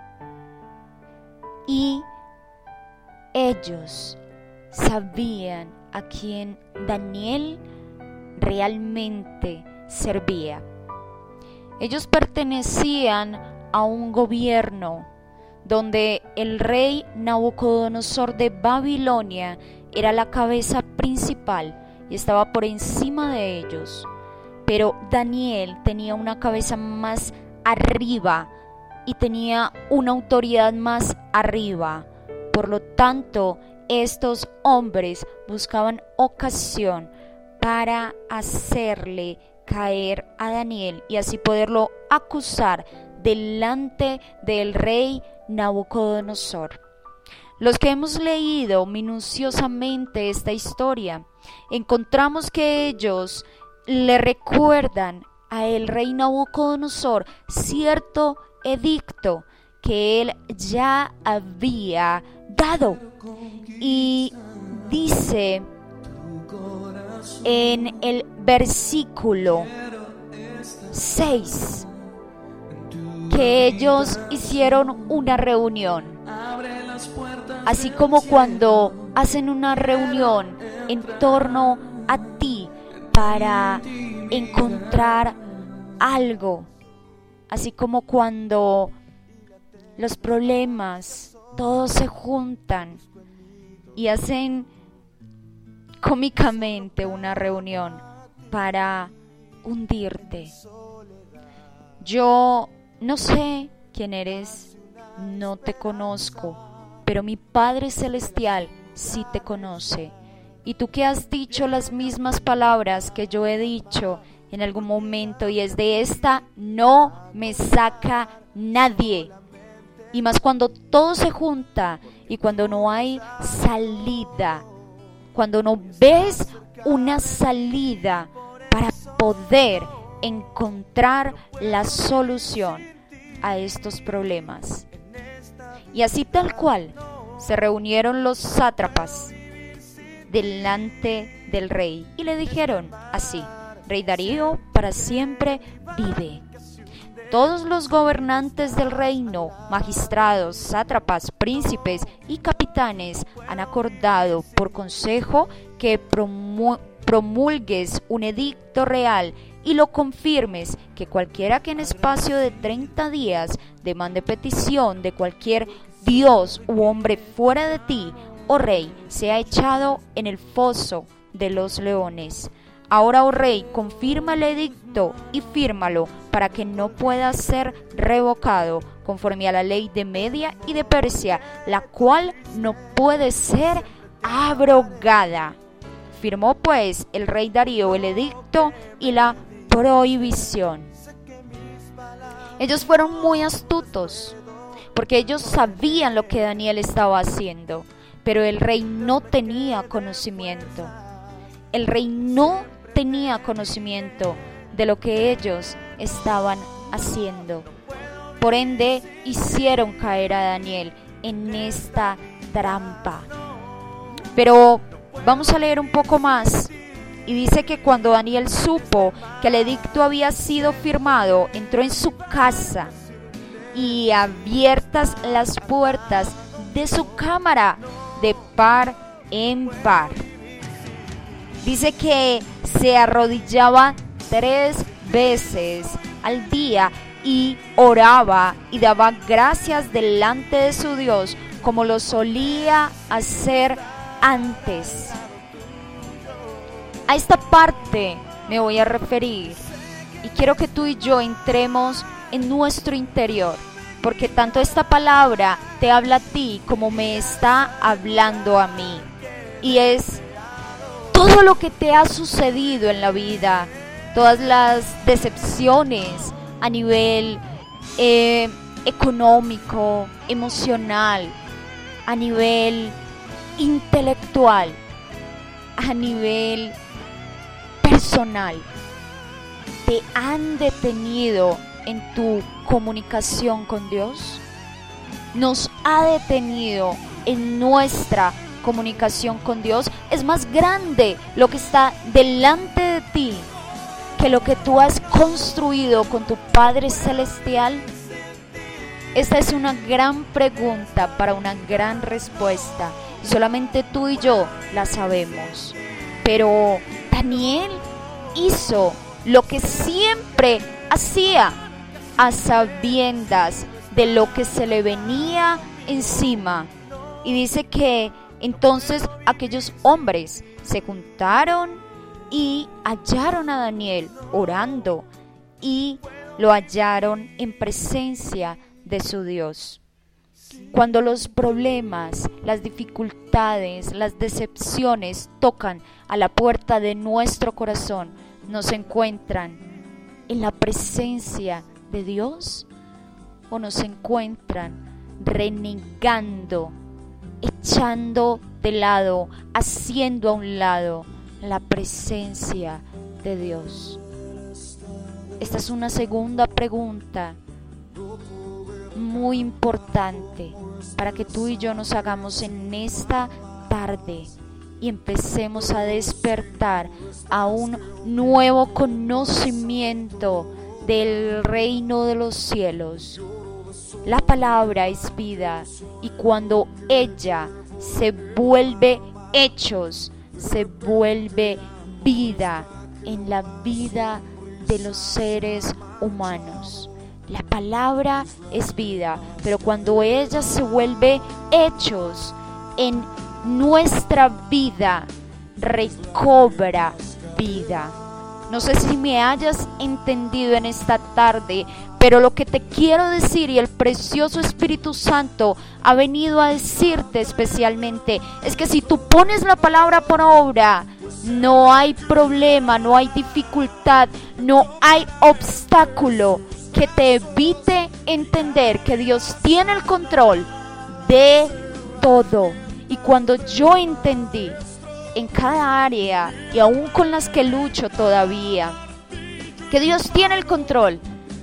y ellos sabían a quién Daniel realmente servía. Ellos pertenecían a un gobierno donde el rey Nabucodonosor de Babilonia era la cabeza principal y estaba por encima de ellos. Pero Daniel tenía una cabeza más arriba y tenía una autoridad más arriba. Por lo tanto, estos hombres buscaban ocasión para hacerle caer a Daniel y así poderlo acusar delante del rey Nabucodonosor. Los que hemos leído minuciosamente esta historia, encontramos que ellos le recuerdan a el rey Nabucodonosor cierto edicto que él ya había dado. Y dice en el versículo seis que ellos hicieron una reunión, así como cuando hacen una reunión en torno a ti para encontrar algo, así como cuando los problemas todos se juntan y hacen cómicamente una reunión para hundirte. Yo no sé quién eres, no te conozco, pero mi Padre Celestial sí te conoce. Y tú que has dicho las mismas palabras que yo he dicho en algún momento, y es de esta no me saca nadie. Y más cuando todo se junta y cuando no hay salida, cuando no ves una salida para poder encontrar la solución a estos problemas. Y así tal cual se reunieron los sátrapas delante del rey y le dijeron así: Rey Darío, para siempre vive. Todos los gobernantes del reino, magistrados, sátrapas, príncipes y capitanes han acordado por consejo que promu- promulgues un edicto real y lo confirmes, que cualquiera que en espacio de treinta días demande petición de cualquier dios u hombre fuera de ti, oh rey, sea echado en el foso de los leones. Ahora, oh rey, confirma el edicto y fírmalo para que no pueda ser revocado, conforme a la ley de Media y de Persia, la cual no puede ser abrogada. Firmó pues el rey Darío el edicto y la prohibición. Ellos fueron muy astutos, porque ellos sabían lo que Daniel estaba haciendo, pero el rey no tenía conocimiento. El rey no tenía conocimiento de lo que ellos estaban haciendo. Por ende, hicieron caer a Daniel en esta trampa. Pero vamos a leer un poco más. Y dice que cuando Daniel supo que el edicto había sido firmado, entró en su casa y abiertas las puertas de su cámara de par en par. Dice que se arrodillaba tres veces al día y oraba y daba gracias delante de su Dios, como lo solía hacer antes. A esta parte me voy a referir y quiero que tú y yo entremos en nuestro interior, porque tanto esta palabra te habla a ti como me está hablando a mí. Y es todo lo que te ha sucedido en la vida, todas las decepciones a nivel eh, económico, emocional, a nivel intelectual, a nivel personal, te han detenido en tu comunicación con Dios. Nos ha detenido en nuestra comunicación con Dios. Es más grande lo que está delante de ti que lo que tú has construido con tu Padre Celestial. Esta es una gran pregunta para una gran respuesta, y solamente tú y yo la sabemos. Pero Daniel hizo lo que siempre hacía, a sabiendas de lo que se le venía encima. Y dice que entonces aquellos hombres se juntaron y hallaron a Daniel orando, y lo hallaron en presencia de su Dios. Cuando los problemas, las dificultades, las decepciones tocan a la puerta de nuestro corazón, ¿nos encuentran en la presencia de Dios o nos encuentran renegando, echando de lado, haciendo a un lado la presencia de Dios? Esta es una segunda pregunta muy importante para que tú y yo nos hagamos en esta tarde y empecemos a despertar a un nuevo conocimiento del reino de los cielos. La palabra es vida y cuando ella se vuelve hechos, se vuelve vida en la vida de los seres humanos. La palabra es vida, pero cuando ella se vuelve hechos en nuestra vida, recobra vida. No sé si me hayas entendido en esta tarde, pero lo que te quiero decir y el precioso Espíritu Santo ha venido a decirte especialmente es que si tú pones la palabra por obra, no hay problema, no hay dificultad, no hay obstáculo que te evite entender que Dios tiene el control de todo. Y cuando yo entendí en cada área y aún con las que lucho todavía que Dios tiene el control,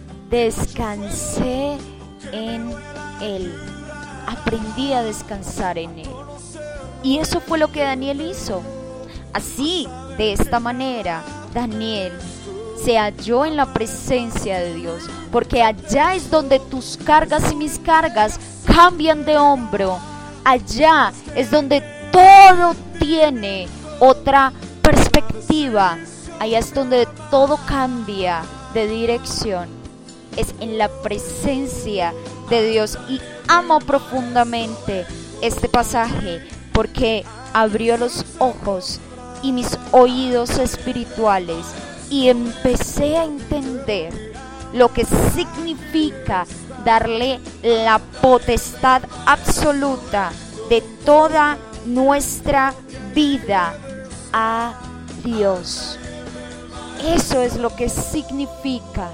descansé en Él, aprendí a descansar en Él. Y eso fue lo que Daniel hizo. Así, de esta manera, Daniel se halló en la presencia de Dios, porque allá es donde tus cargas y mis cargas cambian de hombro. Allá es donde todo tiene otra perspectiva. Allá es donde todo cambia de dirección. Es en la presencia de Dios. Y amo profundamente este pasaje porque abrió los ojos y mis oídos espirituales y empecé a entender lo que significa darle la potestad absoluta de toda nuestra vida a Dios. Eso es lo que significa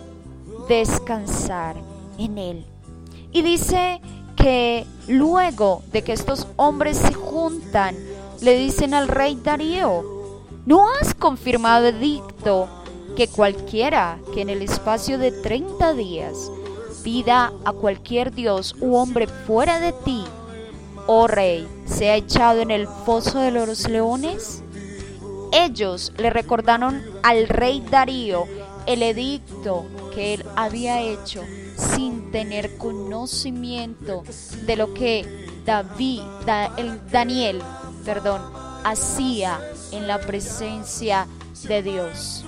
descansar en Él. Y dice que luego de que estos hombres se juntan, le dicen al rey Darío: ¿no has confirmado edicto que cualquiera que en el espacio de treinta días pida a cualquier dios u hombre fuera de ti, oh rey, sea echado en el foso de los leones? Ellos le recordaron al rey Darío el edicto que él había hecho sin tener conocimiento de lo que David, da, el Daniel, perdón, hacía en la presencia de Dios.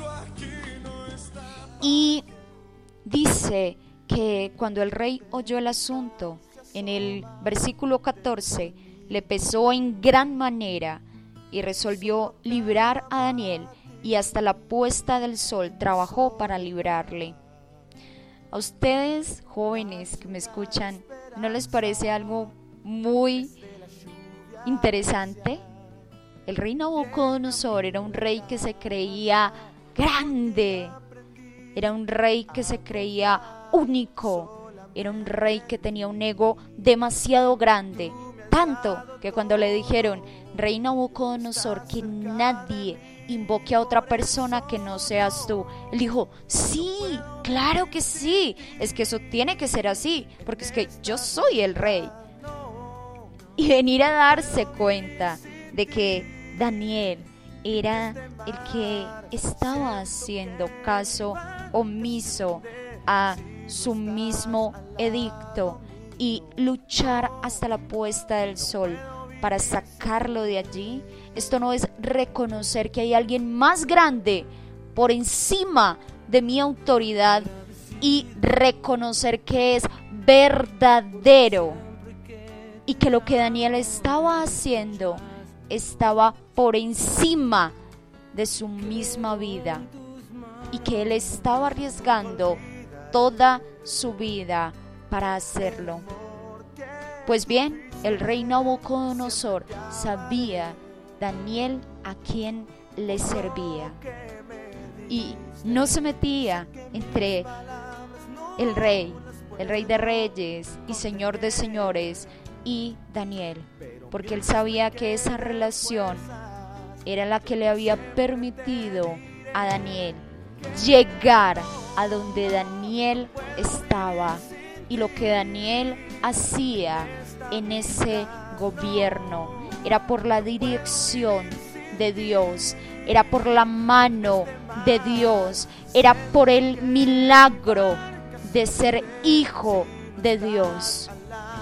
Y dice que cuando el rey oyó el asunto, en el versículo catorce, le pesó en gran manera y resolvió librar a Daniel, y hasta la puesta del sol trabajó para librarle. A ustedes, jóvenes que me escuchan, ¿no les parece algo muy interesante? El rey Nabucodonosor era un rey que se creía grande, era un rey que se creía único, era un rey que tenía un ego demasiado grande, tanto que cuando le dijeron: rey Nabucodonosor, que nadie invoque a otra persona que no seas tú, él dijo: sí, claro que sí, es que eso tiene que ser así, porque es que yo soy el rey. Y venir a darse cuenta de que Daniel era el que estaba haciendo caso omiso a su mismo edicto y luchar hasta la puesta del sol para sacarlo de allí. Esto no es reconocer que hay alguien más grande por encima de mi autoridad y reconocer que es verdadero y que lo que Daniel estaba haciendo estaba por encima de su misma vida y que él estaba arriesgando toda su vida para hacerlo. Pues bien, el rey Nabucodonosor sabía Daniel a quién le servía y no se metía entre el rey, el rey de reyes y señor de señores y Daniel, porque él sabía que esa relación era la que le había permitido a Daniel llegar a donde Daniel estaba y lo que Daniel hacía en ese gobierno. Era por la dirección de Dios, era por la mano de Dios, era por el milagro de ser hijo de Dios.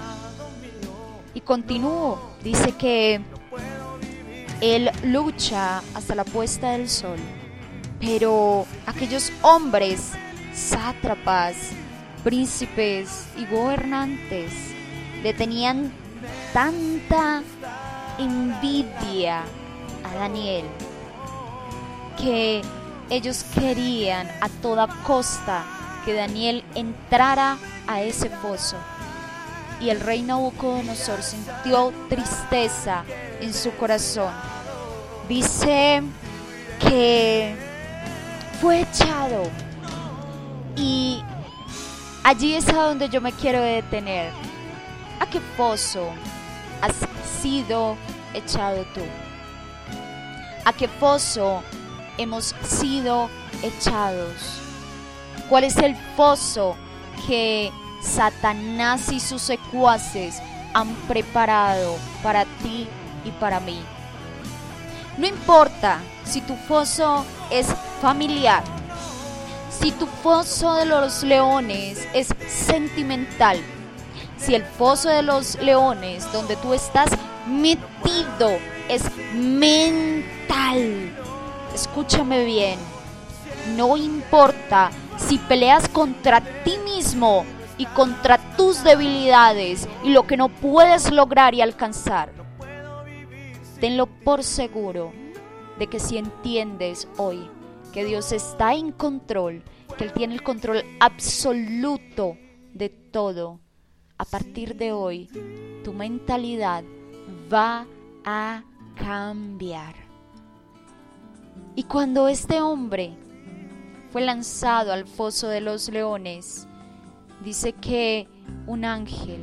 Y continúo, dice que él lucha hasta la puesta del sol, pero aquellos hombres, sátrapas, príncipes y gobernantes le tenían tanta envidia a Daniel que ellos querían a toda costa que Daniel entrara a ese foso. Y el rey Nabucodonosor sintió tristeza en su corazón. Dice que fue echado, y allí es a donde yo me quiero detener. ¿A qué foso has sido echado tú? ¿A qué foso hemos sido echados? ¿Cuál es el foso que Satanás y sus secuaces han preparado para ti y para mí? No importa si tu foso es familiar, si tu foso de los leones es sentimental, si el foso de los leones donde tú estás metido es mental. Escúchame bien, no importa si peleas contra ti mismo y contra tus debilidades y lo que no puedes lograr y alcanzar. Tenlo por seguro de que si entiendes hoy que Dios está en control, que Él tiene el control absoluto de todo, a partir de hoy tu mentalidad va a cambiar. Y cuando este hombre fue lanzado al foso de los leones, dice que un ángel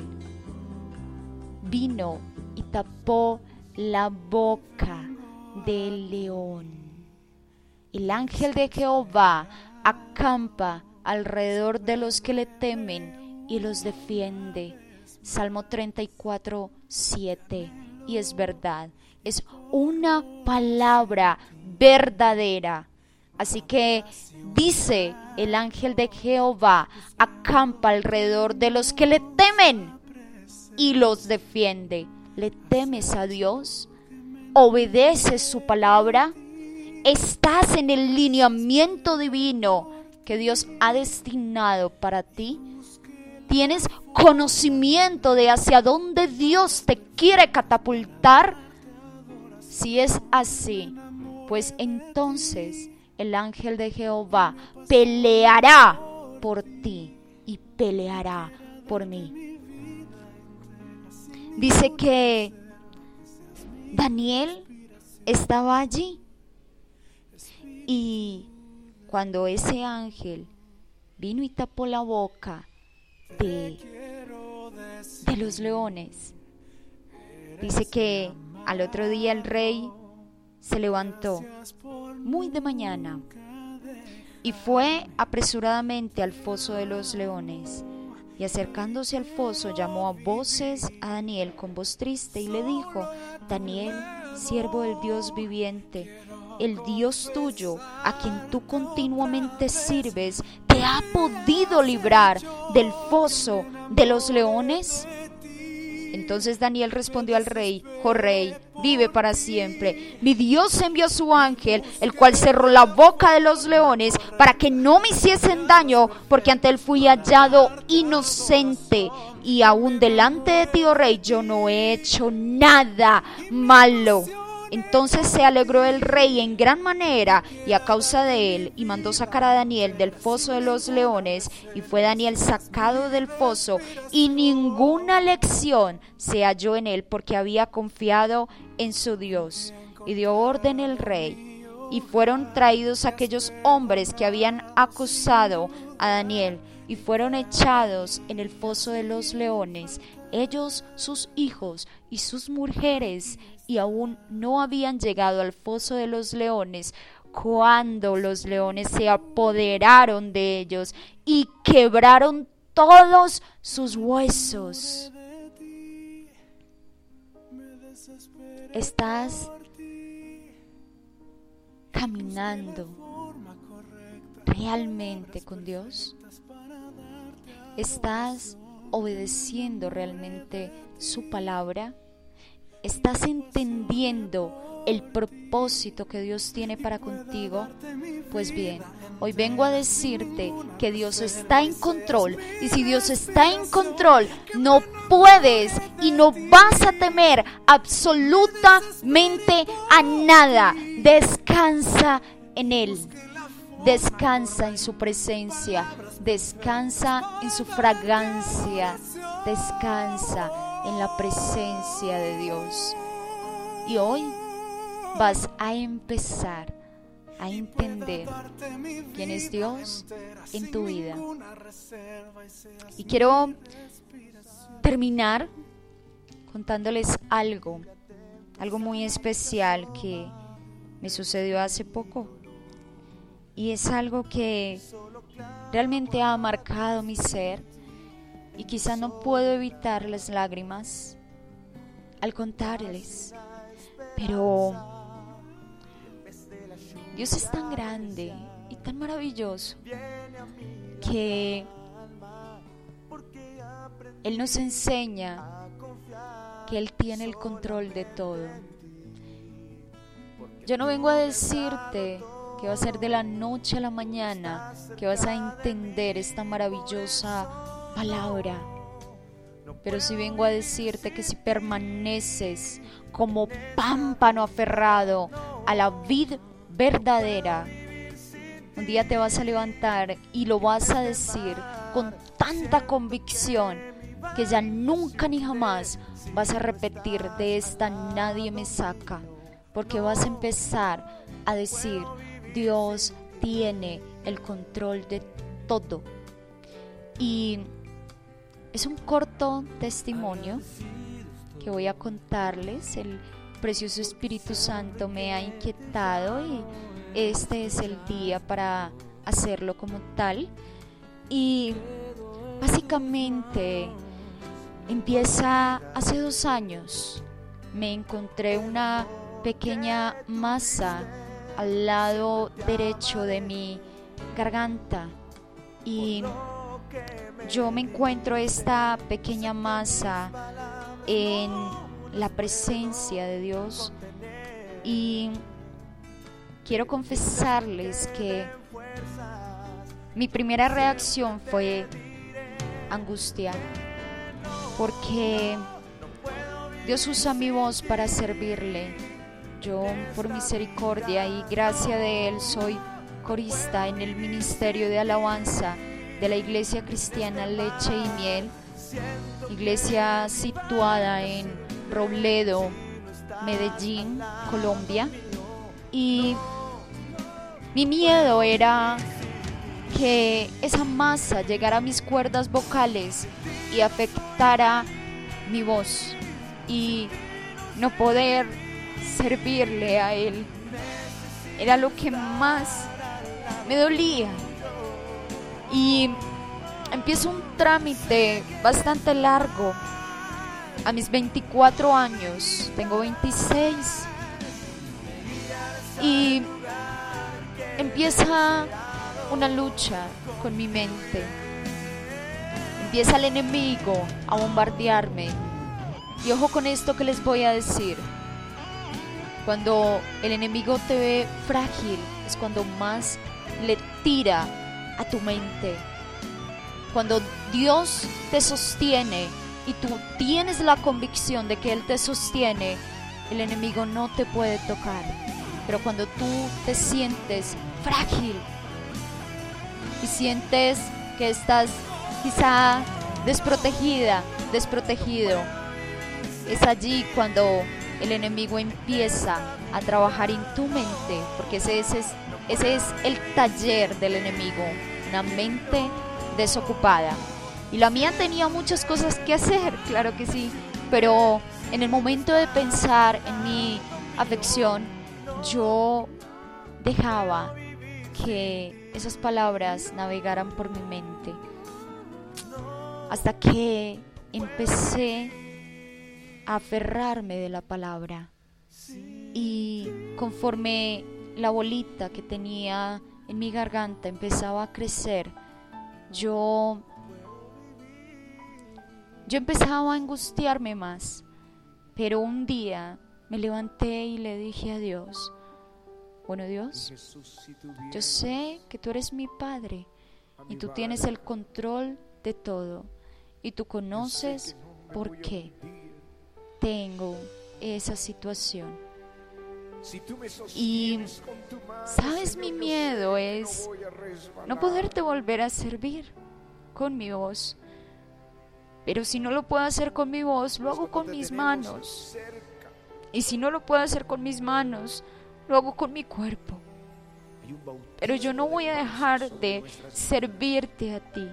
vino y tapó la boca del león. El ángel de Jehová acampa alrededor de los que le temen y los defiende. Salmo treinta y cuatro, siete. Y es verdad, es una palabra verdadera. Así que dice el ángel de Jehová acampa alrededor de los que le temen y los defiende. ¿Le temes a Dios? ¿Obedeces su palabra? ¿Estás en el lineamiento divino que Dios ha destinado para ti? ¿Tienes conocimiento de hacia dónde Dios te quiere catapultar? Si es así, pues entonces el ángel de Jehová peleará por ti y peleará por mí. Dice que Daniel estaba allí y cuando ese ángel vino y tapó la boca de, de los leones, dice que al otro día el rey se levantó muy de mañana y fue apresuradamente al foso de los leones. Y acercándose al foso llamó a voces a Daniel con voz triste y le dijo: Daniel, siervo del Dios viviente, el Dios tuyo, a quien tú continuamente sirves, ¿te ha podido librar del foso de los leones? Entonces Daniel respondió al rey: Oh rey, vive para siempre. Mi Dios envió a su ángel, el cual cerró la boca de los leones para que no me hiciesen daño, porque ante él fui hallado inocente. Y aún delante de ti, oh rey, yo no he hecho nada malo. Entonces se alegró el rey en gran manera y a causa de él, y mandó sacar a Daniel del foso de los leones, y fue Daniel sacado del foso, y ninguna lección se halló en él, porque había confiado en su Dios. Y dio orden el rey, y fueron traídos aquellos hombres que habían acusado a Daniel, y fueron echados en el foso de los leones, ellos, sus hijos y sus mujeres, y aún no habían llegado al foso de los leones cuando los leones se apoderaron de ellos y quebraron todos sus huesos. Estás caminando realmente con Dios. ¿Estás obedeciendo realmente su palabra? ¿Estás entendiendo el propósito que Dios tiene para contigo? Pues bien, hoy vengo a decirte que Dios está en control, y si Dios está en control, no puedes y no vas a temer absolutamente a nada. Descansa en Él. Descansa en su presencia, descansa en su fragancia, descansa en la presencia de Dios. Y hoy vas a empezar a entender quién es Dios en tu vida. Y quiero terminar contándoles algo, algo muy especial que me sucedió hace poco. Y es algo que realmente ha marcado mi ser, y quizá no puedo evitar las lágrimas al contarles. Pero Dios es tan grande y tan maravilloso que Él nos enseña que Él tiene el control de todo. Yo no vengo a decirte que va a ser de la noche a la mañana que vas a entender esta maravillosa palabra, pero sí vengo a decirte que si permaneces como pámpano aferrado a la vid verdadera, un día te vas a levantar y lo vas a decir con tanta convicción que ya nunca ni jamás vas a repetir: de esta nadie me saca, porque vas a empezar a decir: Dios tiene el control de todo. Y es un corto testimonio que voy a contarles. El precioso Espíritu Santo me ha inquietado y este es el día para hacerlo como tal. Y básicamente empieza hace dos años. Me encontré una pequeña masa al lado derecho de mi garganta, y yo me encuentro esta pequeña masa en la presencia de Dios, y quiero confesarles que mi primera reacción fue angustia, porque Dios usa mi voz para servirle. Yo, por misericordia y gracia de Él, soy corista en el ministerio de alabanza de la Iglesia Cristiana Leche y Miel, iglesia situada en Robledo, Medellín, Colombia. Y mi miedo era que esa masa llegara a mis cuerdas vocales y afectara mi voz, y no poder servirle a Él. Era lo que más me dolía. Y empiezo un trámite bastante largo a mis veinticuatro años. Tengo veintiséis. Y empieza una lucha con mi mente. Empieza el enemigo a bombardearme. Y ojo con esto que les voy a decir. Cuando el enemigo te ve frágil, es cuando más le tira a tu mente. Cuando Dios te sostiene y tú tienes la convicción de que Él te sostiene, el enemigo no te puede tocar. Pero cuando tú te sientes frágil y sientes que estás quizá desprotegida, desprotegido, es allí cuando el enemigo empieza a trabajar en tu mente, porque ese, ese, es, ese es el taller del enemigo, una mente desocupada. Y la mía tenía muchas cosas que hacer, claro que sí, pero en el momento de pensar en mi afección, yo dejaba que esas palabras navegaran por mi mente, hasta que empecé a aferrarme de la palabra, y conforme la bolita que tenía en mi garganta empezaba a crecer, yo yo empezaba a angustiarme más. Pero un día me levanté y le dije a Dios: bueno, Dios, yo sé que tú eres mi Padre y tú tienes el control de todo, y tú conoces por qué tengo esa situación. Y sabes, mi miedo es no poderte volver a servir con mi voz. Pero si no lo puedo hacer con mi voz, lo hago con mis manos. Y si no lo puedo hacer con mis manos, lo hago con mi cuerpo. Pero yo no voy a dejar de servirte a ti.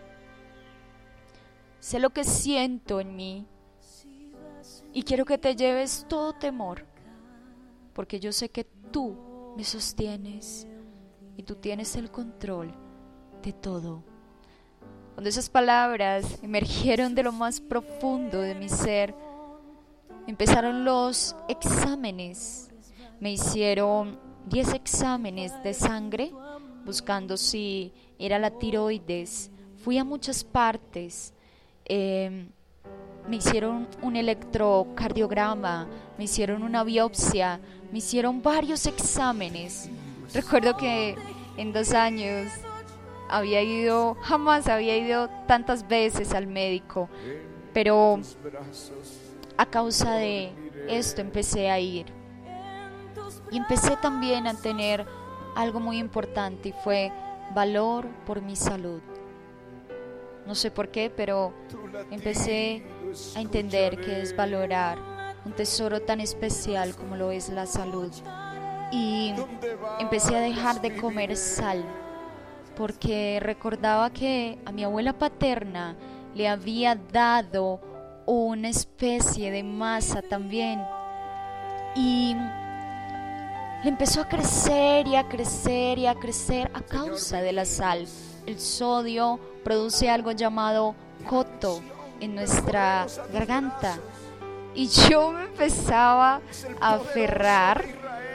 Sé lo que siento en mí y quiero que te lleves todo temor, porque yo sé que tú me sostienes y tú tienes el control de todo. Cuando esas palabras emergieron de lo más profundo de mi ser, empezaron los exámenes. Me hicieron diez exámenes de sangre buscando si era la tiroides. Fui a muchas partes. Eh, me hicieron un electrocardiograma, me hicieron una biopsia, me hicieron varios exámenes. Recuerdo que en dos años había ido, jamás había ido tantas veces al médico, pero a causa de esto empecé a ir. Y empecé también a tener algo muy importante, y fue valor por mi salud. No sé por qué, pero empecé a entender que es valorar un tesoro tan especial como lo es la salud. Y empecé a dejar de comer sal, porque recordaba que a mi abuela paterna le había dado una especie de masa también, y le empezó a crecer y a crecer y a crecer a causa de la sal. El sodio produce algo llamado coto en nuestra garganta, y yo me empezaba a aferrar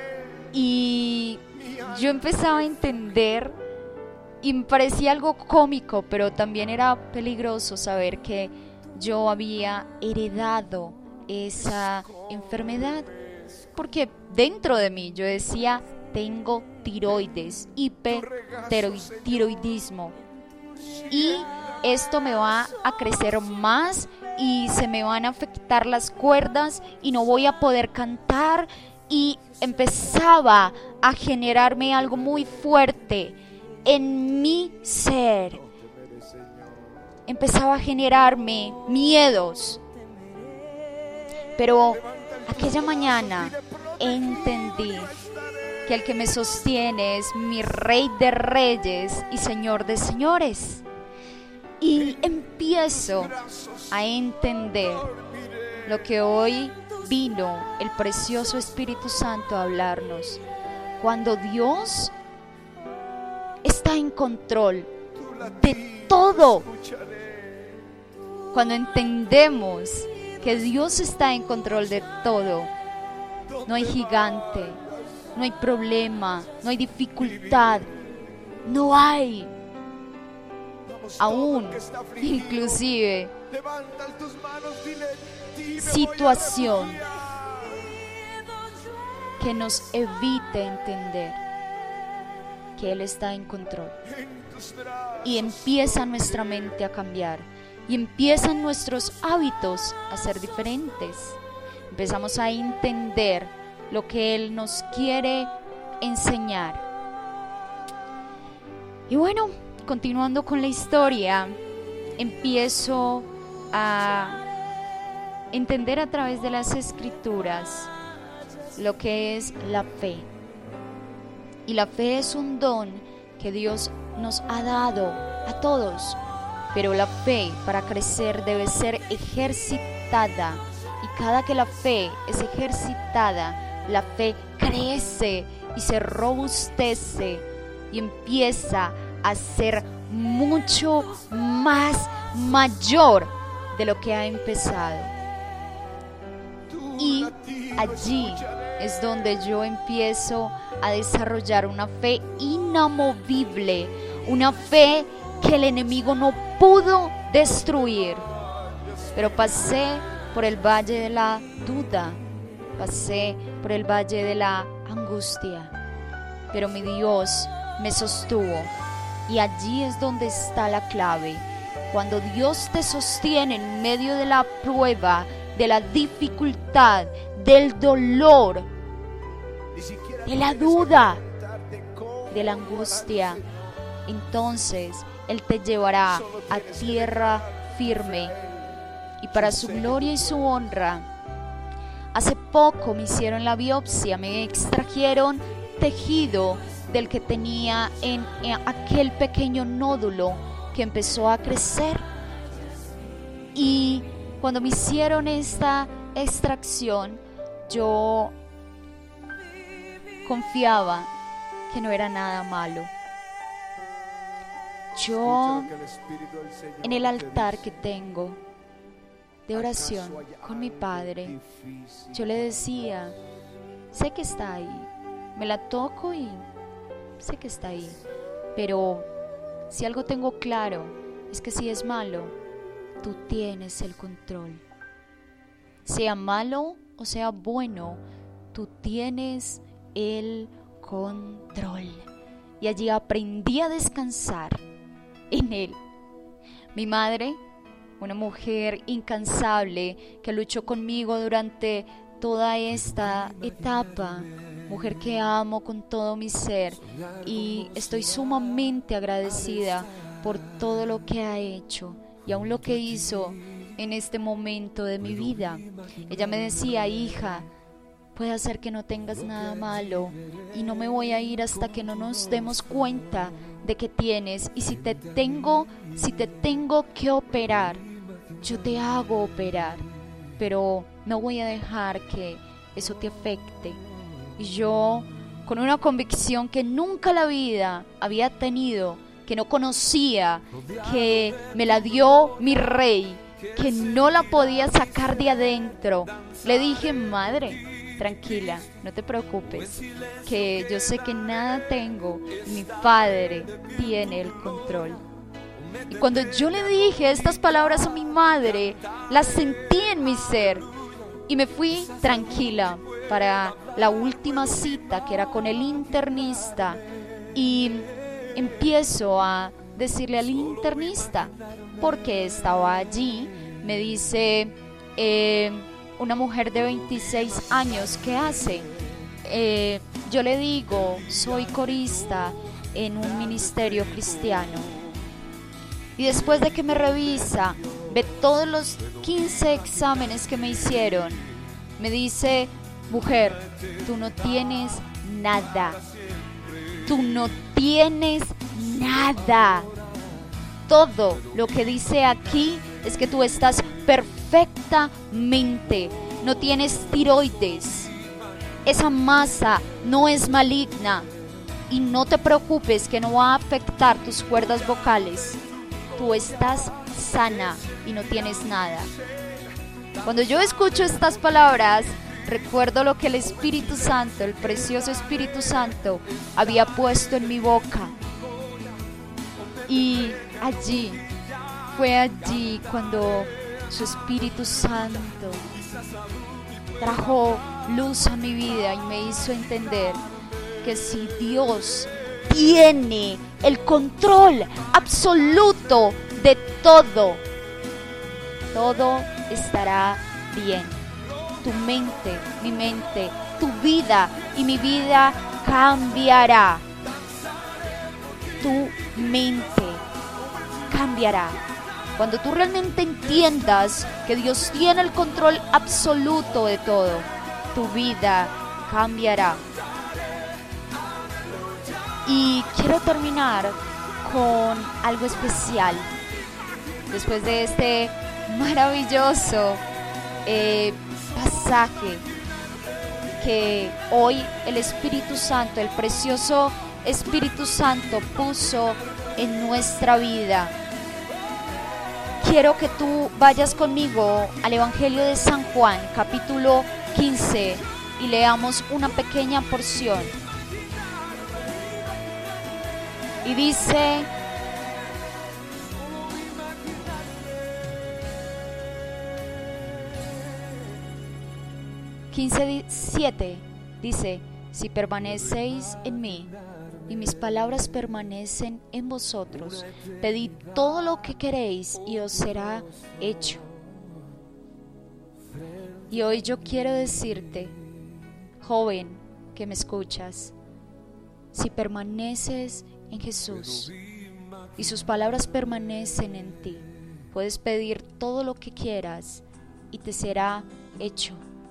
y yo empezaba a entender, y me parecía algo cómico, pero también era peligroso saber que yo había heredado esa enfermedad, porque dentro de mí yo decía: tengo tiroides, hipertiroidismo, y esto me va a crecer más y se me van a afectar las cuerdas y no voy a poder cantar. Y empezaba a generarme algo muy fuerte en mi ser. Empezaba a generarme miedos. Pero aquella mañana entendí que el que me sostiene es mi Rey de Reyes y Señor de Señores. Y empiezo a entender lo que hoy vino el precioso Espíritu Santo a hablarnos. Cuando Dios está en control de todo, cuando entendemos que Dios está en control de todo, no hay gigante, no hay problema, no hay dificultad, no hay aún inclusive situación que nos evite entender que Él está en control. Y empieza nuestra mente a cambiar, y empiezan nuestros hábitos a ser diferentes. empezamos a entender lo que Él nos quiere enseñar. Y bueno, continuando con la historia, empiezo a entender a través de las escrituras lo que es la fe. Y la fe es un don que Dios nos ha dado a todos, pero la fe para crecer debe ser ejercitada, y cada que la fe es ejercitada, la fe crece y se robustece y empieza a ser mucho más mayor de lo que ha empezado. Y allí es donde yo empiezo a desarrollar una fe inamovible, una fe que el enemigo no pudo destruir. Pero pasé por el valle de la duda, pasé por el valle de la angustia, pero mi Dios me sostuvo. Y allí es donde está la clave. Cuando Dios te sostiene en medio de la prueba, de la dificultad, del dolor, de la duda, de la angustia, entonces Él te llevará a tierra firme y para su gloria y su honra. Hace poco me hicieron la biopsia, me extrajeron tejido del que tenía en, en aquel pequeño nódulo que empezó a crecer. Y cuando me hicieron esta extracción, yo confiaba que no era nada malo. Yo, en el altar que tengo de oración con mi Padre, yo le decía, sé que está ahí, me la toco y sé que está ahí, pero si algo tengo claro es que si es malo, tú tienes el control. Sea malo o sea bueno, tú tienes el control. Y allí aprendí a descansar en Él. Mi madre, una mujer incansable que luchó conmigo durante toda esta etapa, mujer que amo con todo mi ser y estoy sumamente agradecida por todo lo que ha hecho y aún lo que hizo en este momento de mi vida. Ella me decía, hija, puede ser que no tengas nada malo y no me voy a ir hasta que no nos demos cuenta de que tienes, y si te tengo, si te tengo que operar, yo te hago operar, pero no voy a dejar que eso te afecte. Y yo, con una convicción que nunca la vida había tenido, que no conocía, que me la dio mi rey, que no la podía sacar de adentro, le dije, madre, tranquila, no te preocupes, que yo sé que nada tengo, mi Padre tiene el control. Y cuando yo le dije estas palabras a mi madre, las sentí en mi ser y me fui tranquila para la última cita, que era con el internista, y empiezo a decirle al internista, porque estaba allí, me dice, eh, una mujer de veintiséis años, ¿qué hace? Eh, yo le digo, soy corista en un ministerio cristiano. Y después de que me revisa, ve todos los quince exámenes que me hicieron, me dice, mujer, tú no tienes nada. Tú no tienes nada. Todo lo que dice aquí es que tú estás perfectamente. No tienes tiroides. Esa masa no es maligna. Y no te preocupes que no va a afectar tus cuerdas vocales. Tú estás sana y no tienes nada. Cuando yo escucho estas palabras, recuerdo lo que el Espíritu Santo, el precioso Espíritu Santo, había puesto en mi boca. Y allí, fue allí cuando su Espíritu Santo trajo luz a mi vida y me hizo entender que si Dios tiene el control absoluto de todo, todo estará bien. tu mente, mi mente, tu vida y mi vida cambiará. Tu mente cambiará. Cuando tú realmente entiendas que Dios tiene el control absoluto de todo, tu vida cambiará. Y quiero terminar con algo especial. Después de este maravilloso eh, pasaje que hoy el Espíritu Santo, el precioso Espíritu Santo puso en nuestra vida, quiero que tú vayas conmigo al Evangelio de San Juan, capítulo quince, y leamos una pequeña porción. Y dice: quince siete, dice: si permanecéis en mí y mis palabras permanecen en vosotros, pedid todo lo que queréis y os será hecho. Y hoy yo quiero decirte, joven que me escuchas, si permaneces en Jesús y sus palabras permanecen en ti, puedes pedir todo lo que quieras y te será hecho.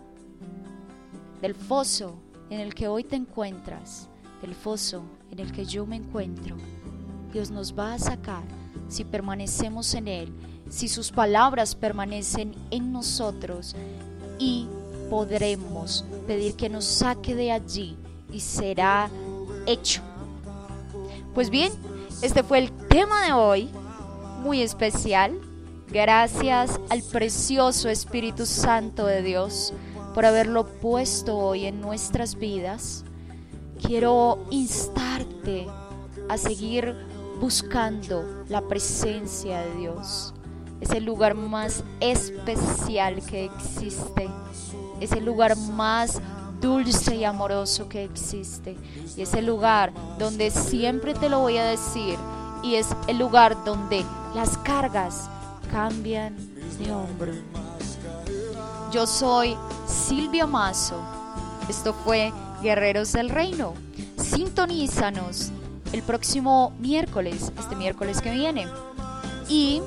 Del foso en el que hoy te encuentras, del foso en el que yo me encuentro, Dios nos va a sacar si permanecemos en Él, si sus palabras permanecen en nosotros, y podremos pedir que nos saque de allí y será hecho. Pues bien, este fue el tema de hoy, muy especial. Gracias al precioso Espíritu Santo de Dios por haberlo puesto hoy en nuestras vidas. Quiero instarte a seguir buscando la presencia de Dios. Es el lugar más especial que existe. Es el lugar más dulce y amoroso que existe. Y es el lugar donde siempre te lo voy a decir. Y es el lugar donde las cargas cambian de hombro. Yo soy Silvia Mazo. Esto fue Guerreros del Reino. Sintonízanos el próximo miércoles, este miércoles que viene. Y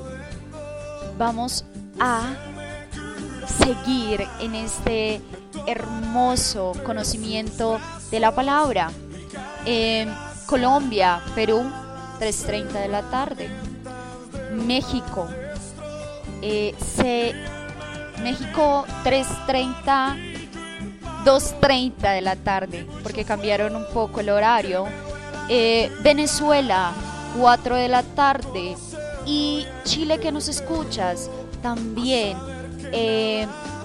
vamos a seguir en este hermoso conocimiento de la palabra. Eh, Colombia, Perú, tres treinta de la tarde. México, eh, se, México tres treinta, dos treinta de la tarde, porque cambiaron un poco el horario. Eh, Venezuela, cuatro de la tarde. Y Chile, que nos escuchas, también eh,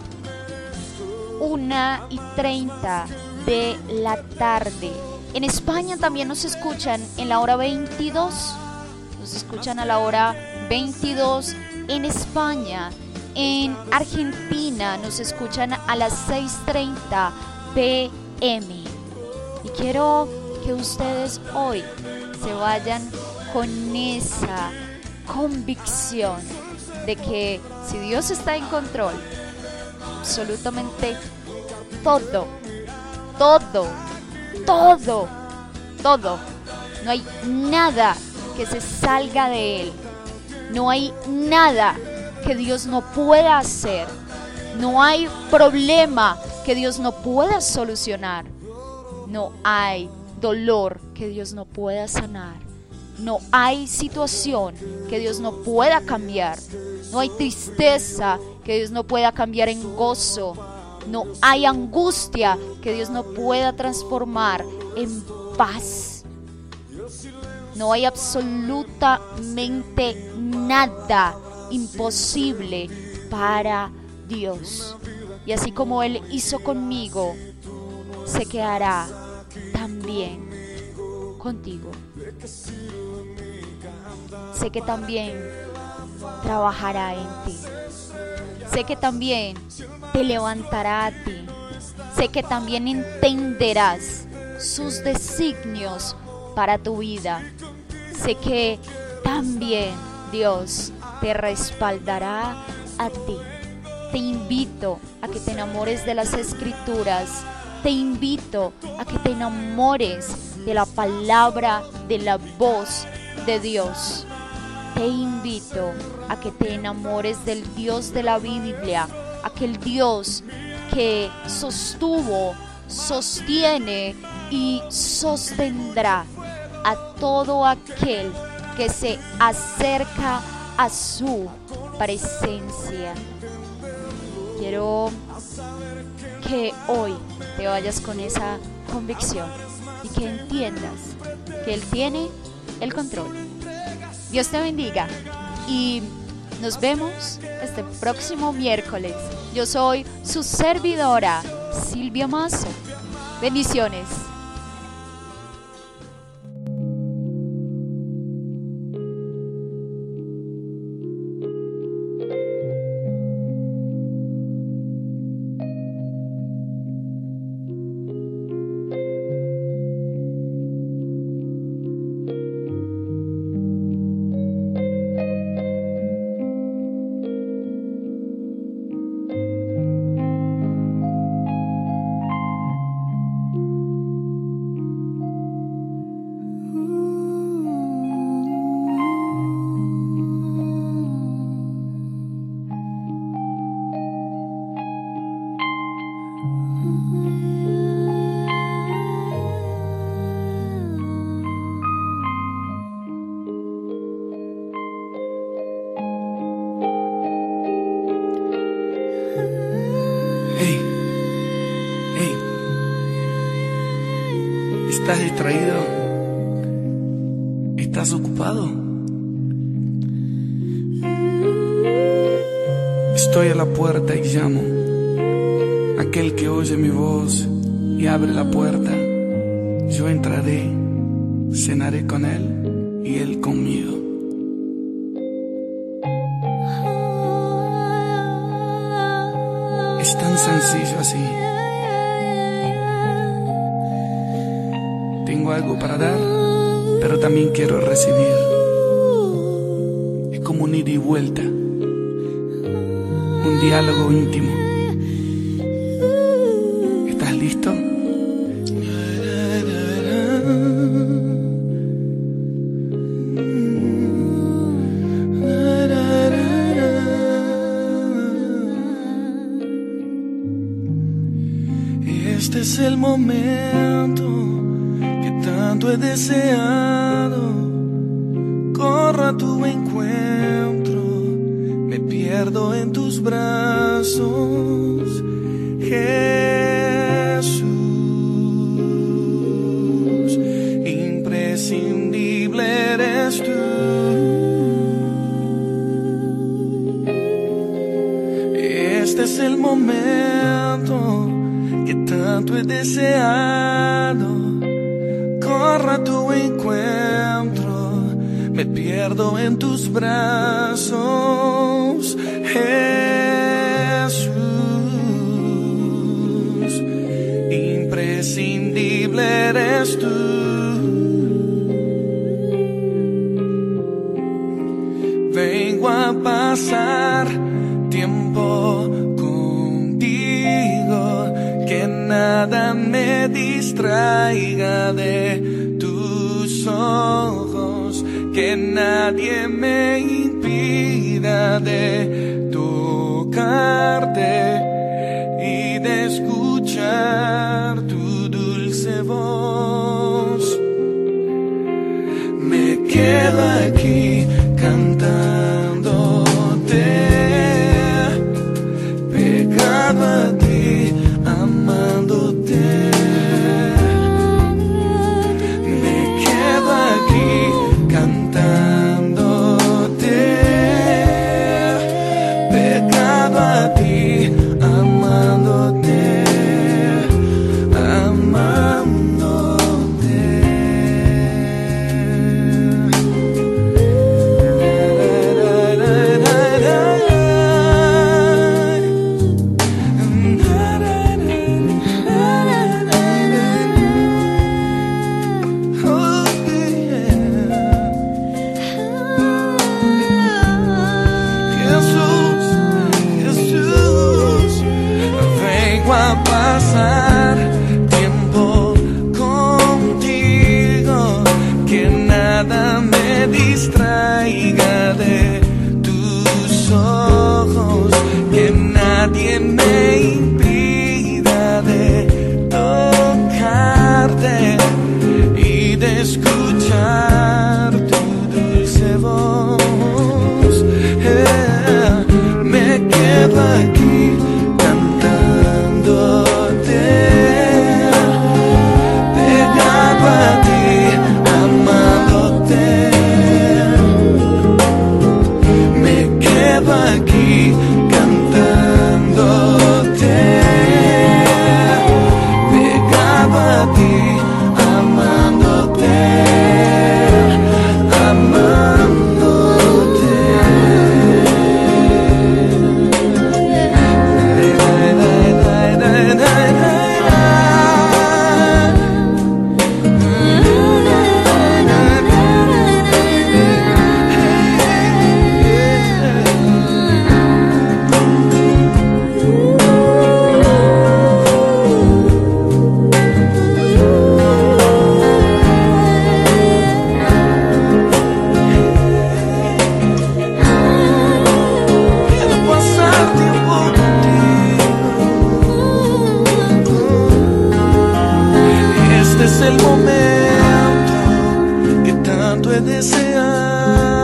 una y treinta de la tarde. En España también nos escuchan en la hora veintidós. Nos escuchan a la hora veintidós en España. En Argentina nos escuchan a las seis treinta p m. Y quiero que ustedes hoy se vayan con esa convicción de que si Dios está en control, absolutamente todo, todo, todo, todo, no hay nada que se salga de Él, no hay nada que Dios no pueda hacer, no hay problema que Dios no pueda solucionar, no hay dolor que Dios no pueda sanar. No hay situación que Dios no pueda cambiar. No hay tristeza que Dios no pueda cambiar en gozo. No hay angustia que Dios no pueda transformar en paz. No hay absolutamente nada imposible para Dios. Y así como Él hizo conmigo, sé que hará también contigo. Sé que también trabajará en ti. Sé que también te levantará a ti. Sé que también entenderás sus designios para tu vida. Sé que también Dios te respaldará a ti. te invito a que te enamores de las Escrituras. Te invito a que te enamores de la palabra, de la voz de Dios. Te invito a que te enamores del Dios de la Biblia, aquel Dios que sostuvo, sostiene y sostendrá a todo aquel que se acerca a su presencia. Quiero que hoy te vayas con esa convicción y que entiendas que Él tiene el control. Dios te bendiga y nos vemos este próximo miércoles. Yo soy su servidora, Silvia Mazo. Bendiciones. Hey, hey, ¿estás distraído? ¿Estás ocupado? Estoy a la puerta y llamo. Aquel que oye mi voz y abre la puerta, yo entraré, cenaré con él y él conmigo. Es tan sencillo así. Tengo algo para dar, pero también quiero recibir. Es como un ida y vuelta, un diálogo íntimo. ¿Estás listo? Este es el momento que tanto he deseado. Corro a tu encuentro, me pierdo en tus brazos, Jesús. Imprescindible eres tú. Este es el momento que tanto he deseado. Corro a tu encuentro, me pierdo en tus brazos, Jesús. Imprescindible eres tú. Vengo a pasar tiempo contigo, que nada me distraiga de tus ojos, que nadie me impida de tocarte y de escuchar tu dulce voz. Me quedo aquí cantándote, pegado a ti, amándote. Me quedo aquí cantándote, pegado a ti, a pasar tiempo contigo, que nada me distraiga de tus ojos, que nadie me impida de tocarte y de escuchar tu dulce voz. Yeah. Me quedo aquí cantándote, pegado a ti, amándote. Me quedo aquí cantándote, pegado a ti, amándote, amándote. Este es el momento que tanto he deseado.